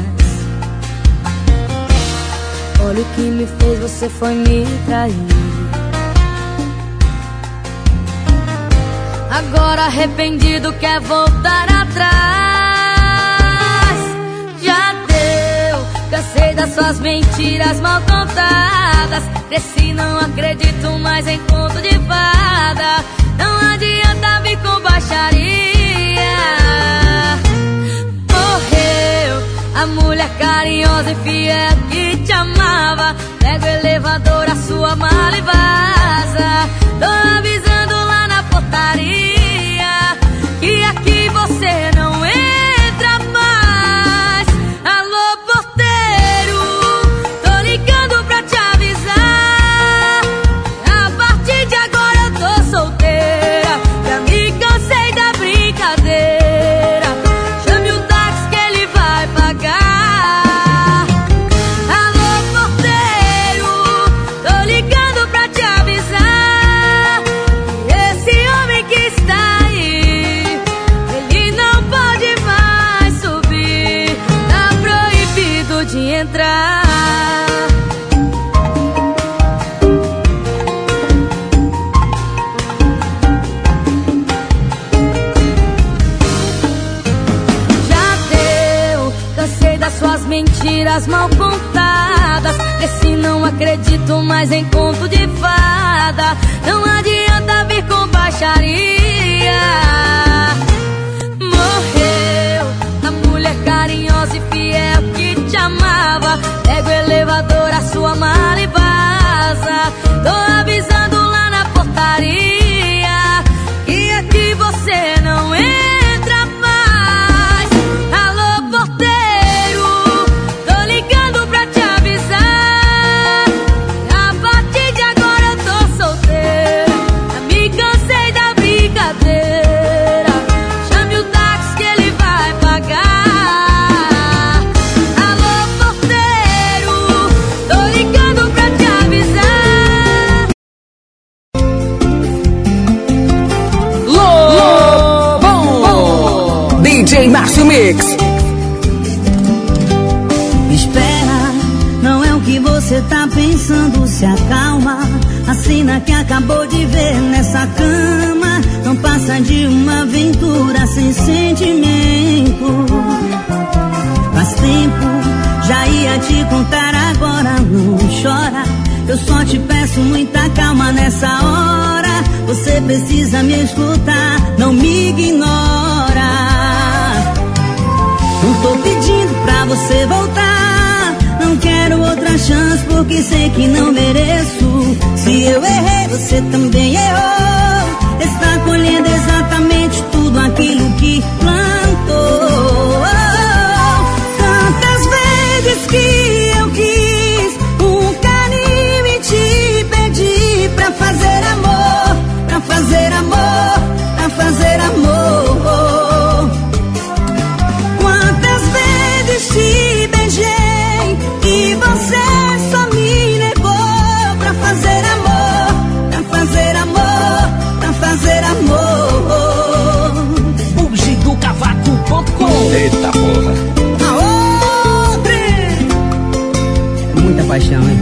Olha o que me fez, você foi me trair. Agora arrependido quer voltar atrás. Já deu, cansei das suas mentiras mal contadas. Cresci, não acredito mais em conto de fada. Não adianta vir com baixaria. Morreu a mulher carinhosa e fiel que te amava. Pega o elevador, a sua mala e vaza. Tô avisando lá na portaria que aqui você não entra mais. Alô, porteiro, tô ligando pra te avisar. A partir de agora horas mal contadas. Vê se não acredito mais em conto de fada. Não adianta vir com baixaria. Morreu a mulher carinhosa e fiel que te amava. Pega o elevador, a sua mala e vaza. Tô avisando lá na portaria que aqui você não entra mais. Alô, porteiro, tô ligando pra te avisar. A partir de agora eu tô solteiro. Já me cansei da brincadeira. Chame o táxi que ele vai pagar. Alô, porteiro, tô ligando pra te avisar. Lobão! D J Márcio Mix. Espera, não é o que você tá pensando, se acalma. A cena que acabou de ver nessa cama não passa de uma aventura sem sentimento. Faz tempo, já ia te contar agora, não chora. Eu só te peço muita calma nessa hora. Você precisa me escutar, não me ignora. Não tô pedindo pra você voltar. Não quero outra chance porque sei que não mereço. Se eu errei, você também errou. Está colhendo exatamente tudo aquilo que plantou. Tantas vezes que eu quis um carinho e te pedi pra fazer amor, pra fazer amor, pra fazer amor. Quantas vezes te beijei e você só me negou. Pra fazer amor, pra fazer amor, pra fazer amor. Bugido Cavaco ponto com. Eita porra. Aô, É muita paixão, hein?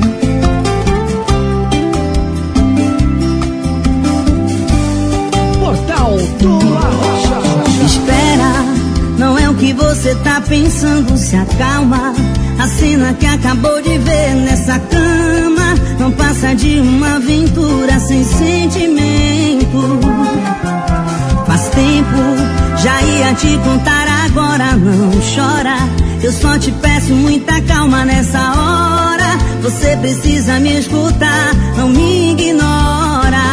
Portal do Arrocha. espera, não é o que você tá pensando, se acalma. A cena que acabou de ver nessa cama não passa de uma aventura sem sentimento. Faz tempo, já ia te contar agora, não chora. Eu só te peço muita calma nessa hora. Você precisa me escutar, não me ignora.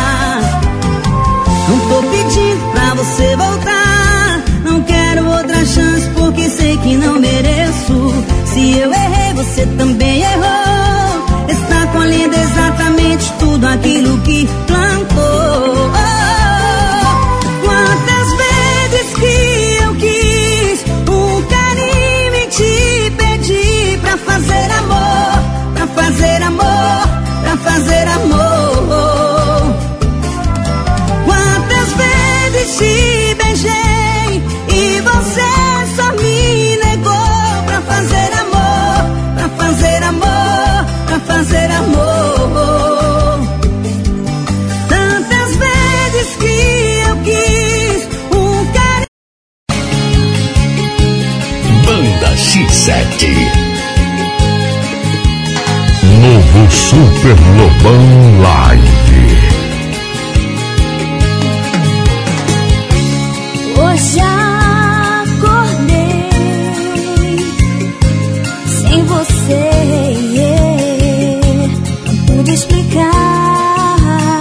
Não tô pedindo pra você voltar. Não quero outra chance porque sei que não mereço. Se eu errei, você também errou. Está colhendo exatamente tudo aquilo que plantou. Quantas vezes que eu quis um carinho e te pedi pra fazer amor, pra fazer amor, pra fazer amor. Quantas vezes te beijei e você só me negou. Pra fazer amor, pra fazer amor, pra fazer amor. Tantas vezes que eu quis um carinho. Banda X sete. Novo Super Lobão Live. Hoje acordei sem você, não pude explicar.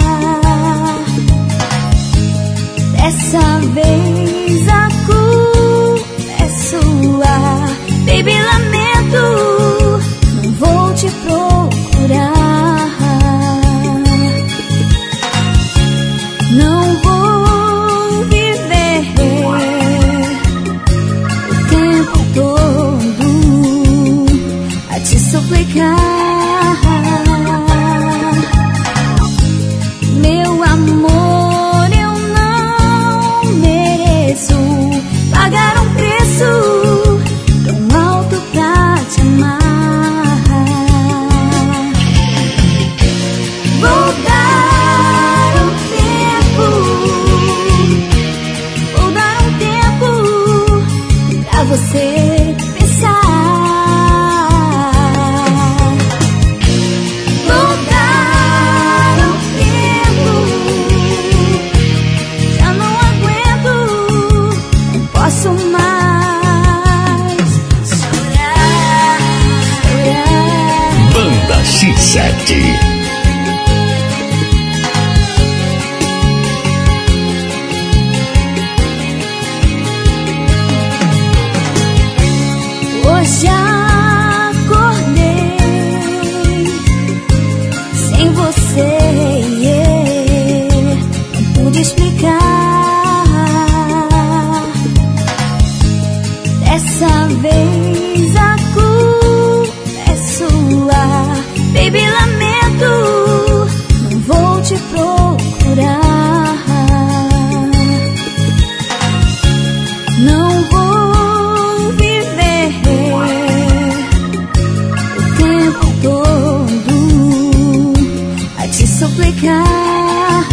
Dessa vez a culpa é sua, baby, lamento, não vou te procurar. procurar. Não vou viver o tempo todo a te suplicar.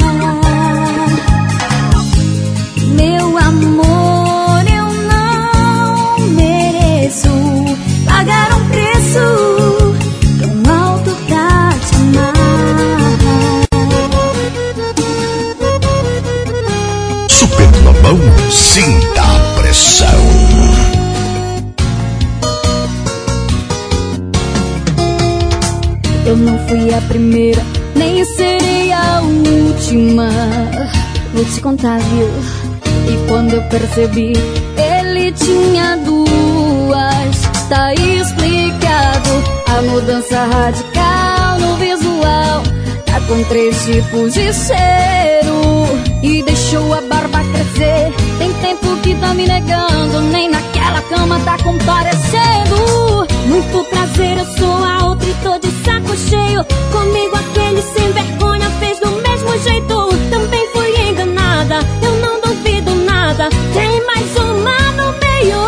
Meu amor, eu não mereço pagar um preço tão alto pra te amar. Super Lobão, sinta a pressão. Eu não fui a primeira, nem serei a última. Vou te contar, viu? E quando eu percebi, ele tinha duas. Tá explicado a mudança radical no visual. Tá com três tipos de cheiro e deixou a barba crescer. Tem tempo que tá me negando, nem naquela cama tá comparecendo. Muito prazer, eu sou a outra e tô de saco cheio. Comigo aquele sem vergonha fez do mesmo jeito. Também fui enganada, eu não duvido nada. Tem mais uma no meio.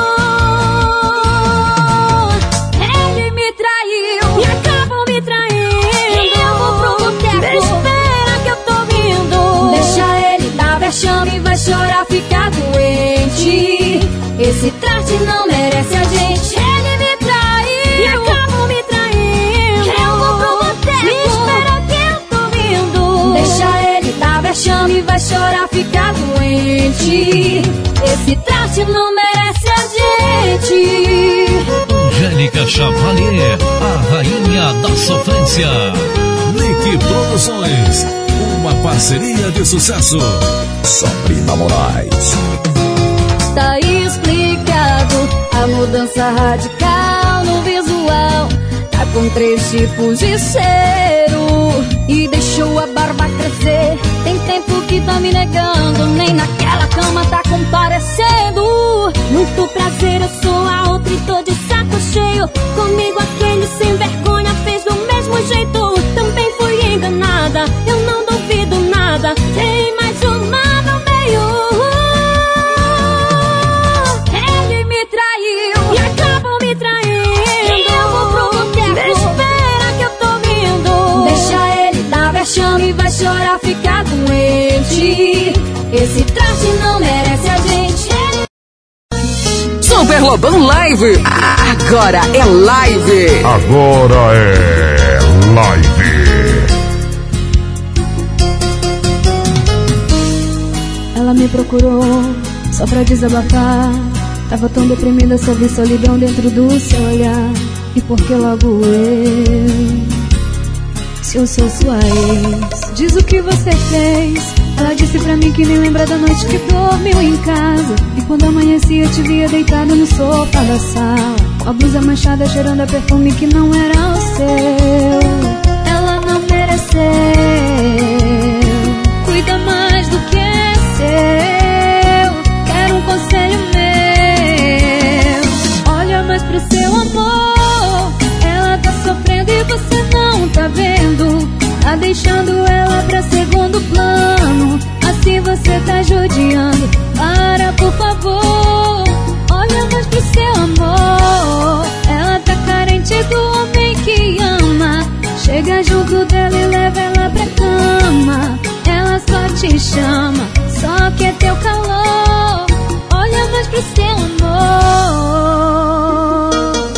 Ele me traiu e acabou me traindo. Eu vou pro boteco, espera que eu tô vindo. Deixa ele dar vexame, vai chorar, ficar doente. Esse traste não merece a gente. Ele me traiu e acabou me traindo. Eu vou pro boteco, espera que eu tô vindo. Deixa ele dar vexame, vai chorar, ficar doente. Esse traste não merece a gente. Angélica Chavalier, a rainha da sofrência. Nick Produções, uma parceria de sucesso. Sabrina Moraes. Tá explicado a mudança radical no visual. Tá com três tipos de cheiro e deixou a barba crescer. Tem tempo que tá me negando, nem naquela cama tá comparecendo. Muito prazer, eu sou a outra e tô de saco cheio. Comigo aquele sem vergonha fez do mesmo jeito. Também fui enganada, eu não duvido nada. Tem mais uma no meio. Ele me traiu e acabou me traindo. Eu vou pro boteco, espera que eu tô vindo. Deixa ele dar vexame, vai chorar, ficar doente. Esse traste não merece a gente. Super Lobão Live. Agora é live. Agora é live. Ela me procurou só pra desabafar. Tava tão deprimida, só vi solidão dentro do seu olhar. E por que logo eu? Se eu sou sua ex, diz o que você fez. Ela disse pra mim que nem lembra da noite que dormiu em casa. E quando amanhecia te via deitada no sofá da sala, com a blusa manchada cheirando a perfume que não era o seu. Ela não mereceu, cuida mais do que é seu. Quero um conselho meu, olha mais pro seu amor. Ela tá sofrendo e você não tá vendo. Tá deixando ela pra segundo plano. Assim você tá judiando. Para, por favor, olha mais pro seu amor. Ela tá carente do homem que ama. Chega junto dela e leva ela pra cama. Ela só te chama, só quer teu calor. Olha mais pro seu amor.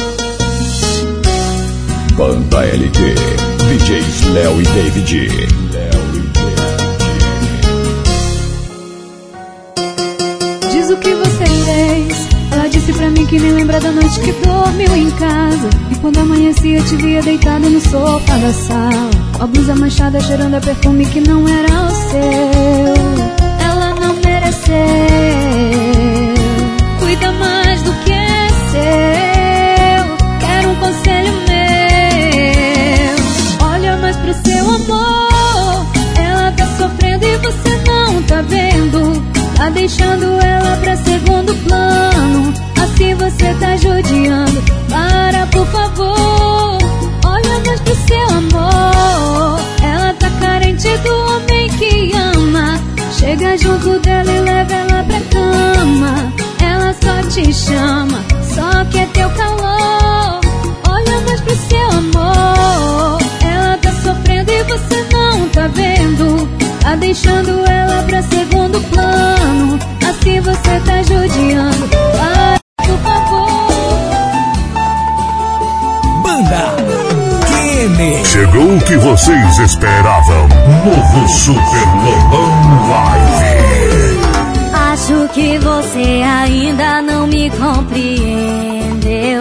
Banda L T, D Js Léo e David. Léo e David. Diz o que você fez. Ela disse pra mim que nem lembra da noite que dormiu em casa. E quando amanhecia te via deitada no sofá da sala, com a blusa manchada cheirando a perfume que não era o seu. Ela não mereceu, cuida mais do que é seu. Quero um conselho meu, olha mais pro seu amor. Ela tá sofrendo e você não tá vendo. Tá deixando ela pra segundo plano. Assim você tá judiando. Para, por favor, olha mais pro seu amor. Ela tá carente do homem que Chega junto dela e leva ela pra cama. Ela só te chama, só quer teu calor. Olha mais pro seu amor. Ela tá sofrendo e você não tá vendo. Tá deixando ela pra segundo plano. Assim você tá judiando. Para, por favor. Banda Kenny. Chegou o que vocês esperavam. Novo Super Lobão Live. Acho que você ainda não me compreendeu.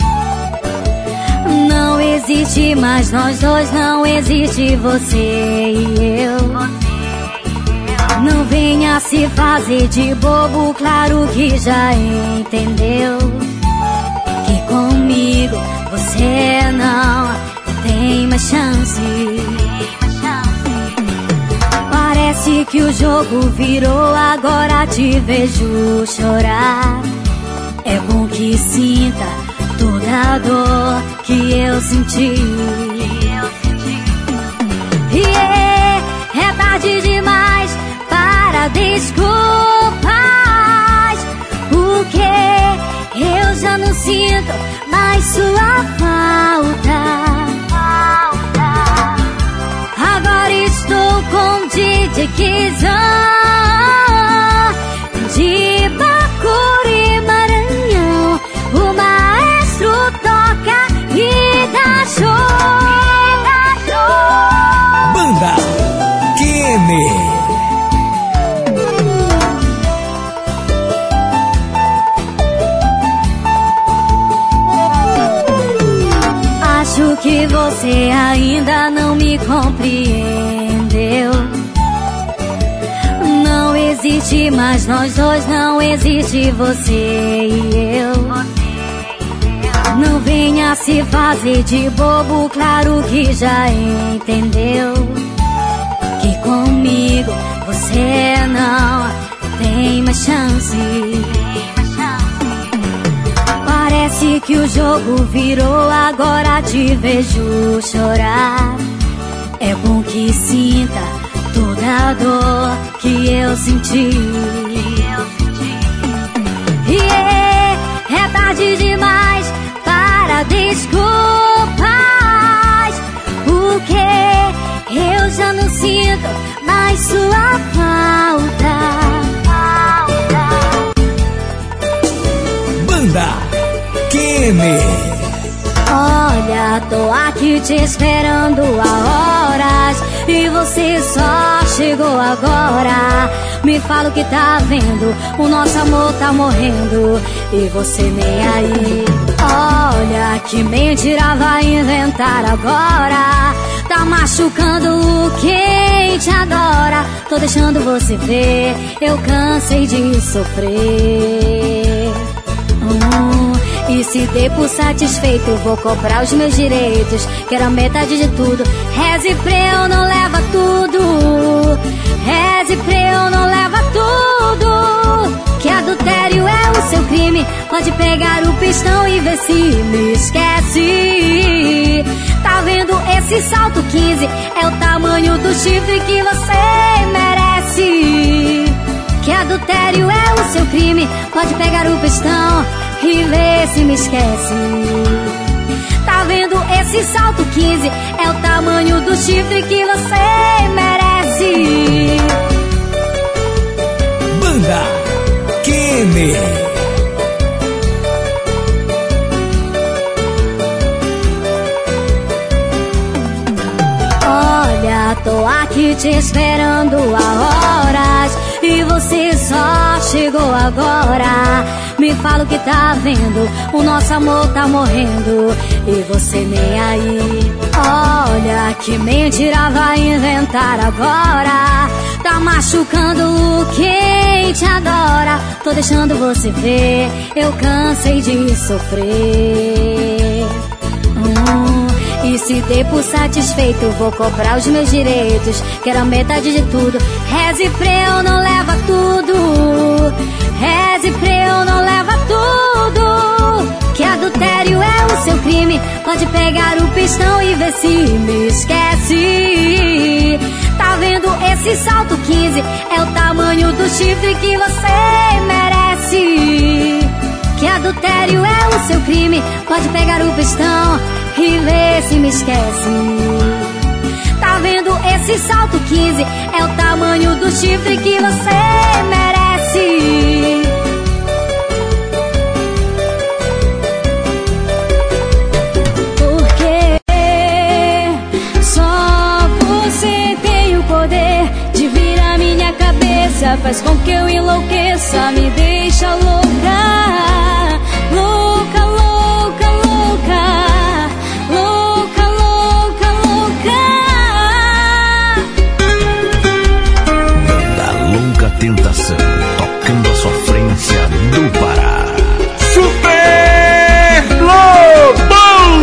Não existe mais nós dois, não existe você e eu. Não venha se fazer de bobo, claro que já entendeu que comigo você não tem mais chance. Parece que o jogo virou, agora te vejo chorar. É bom que sinta toda a dor que eu senti. E é, é tarde demais para desculpas. Porque eu já não sinto mais sua falta. Agora estou com D J Kizan de Bacuri, Maranhão. O maestro toca e dá show. Banda Kenny. Acho que você ainda não me compreendeu. Não existe mais nós dois, não existe você e eu. Não venha se fazer de bobo, claro que já entendeu que comigo você não tem mais chance. Parece que o jogo virou, agora te vejo chorar. É bom que sinta toda a dor que eu senti. E é, é tarde demais para desculpas. Porque eu já não sinto mais sua falta. Banda Kenny. Olha, tô aqui te esperando há horas e você só chegou agora. Me fala o que tá vendo, o nosso amor tá morrendo e você nem aí. Olha, que mentira vai inventar agora. Tá machucando quem te adora. Tô deixando você ver, eu cansei de sofrer. Hum, e se der por satisfeito, vou cobrar os meus direitos. Quero a metade de tudo. Reze pra eu não leva tudo. Reze pra eu não leva tudo. Que adultério é o seu crime. Pode pegar o pistão e ver se me esquece. Tá vendo esse salto quinze? É o tamanho do chifre que você merece. Que adultério é o seu crime. Pode pegar o pistão e ver se me esquece. Tá vendo esse salto quinze? É o tamanho do chifre que você merece. Banda Kenny. Olha, tô aqui te esperando há horas e você só chegou agora. Me fala o que tá vendo, o nosso amor tá morrendo e você nem aí. Olha, que mentira vai inventar agora. Tá machucando quem te adora. Tô deixando você ver, eu cansei de sofrer. Hum, e se der por satisfeito, vou cobrar os meus direitos. Quero a metade de tudo. Reze pra eu não leva tudo. Reze pra eu não leva tudo. Que adultério é o seu crime. Pode pegar o pistão e ver se me esquece. Tá vendo esse salto quinze? É o tamanho do chifre que você merece. Que adultério é o seu crime. Pode pegar o pistão e ver se me esquece. Tá vendo esse salto quinze? É o tamanho do chifre que você merece. Porque só você tem o poder de virar minha cabeça. Faz com que eu enlouqueça, me deixa louca. Louca, louca, louca. Louca, louca, louca. Banda Louca Tentação, tocando a sofrência do Pará. Super Lobão!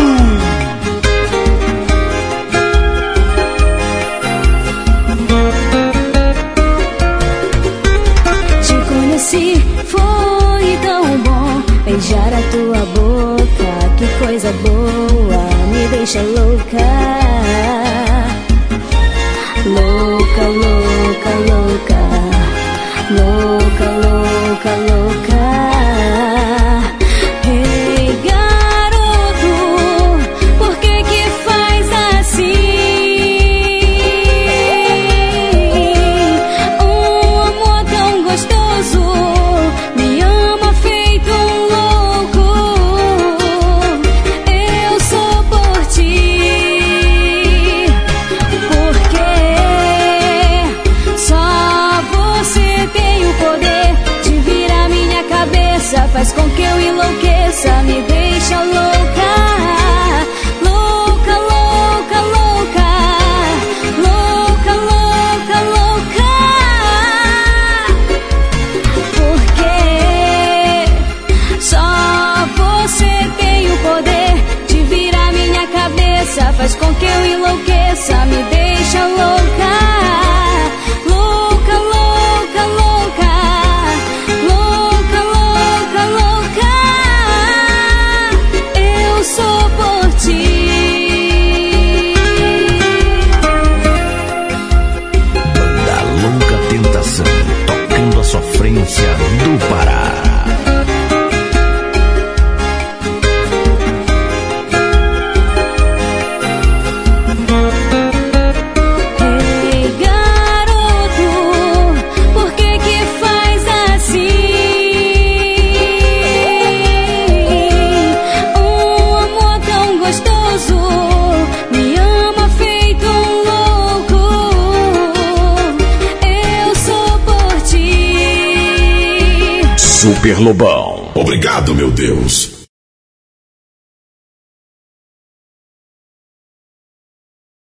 Te conheci, foi tão bom beijar a tua boca, que coisa boa, me deixa louca. Louca, louca, louca. Louca, louca, louca. Ei, garoto, por que que faz assim? Um amor tão gostoso me ama feito um louco. Eu sou por ti. Porque só você tem o poder de virar minha cabeça. Faz com que eu enlouqueça, me deixa louca. Louca, louca, louca. Louca, louca, louca. Porque só você tem o poder de virar minha cabeça. Faz com que eu enlouqueça, me deixa louca. Louca, louca, louca. Louca, louca, louca. Eu sou por ti. Banda Louca Tentação, tocando a sofrência do Pará. Ei, garoto, por que que faz assim? Um amor tão gostoso me ama feito um louco. Eu sou por ti. Super Lobão. Obrigado, meu Deus.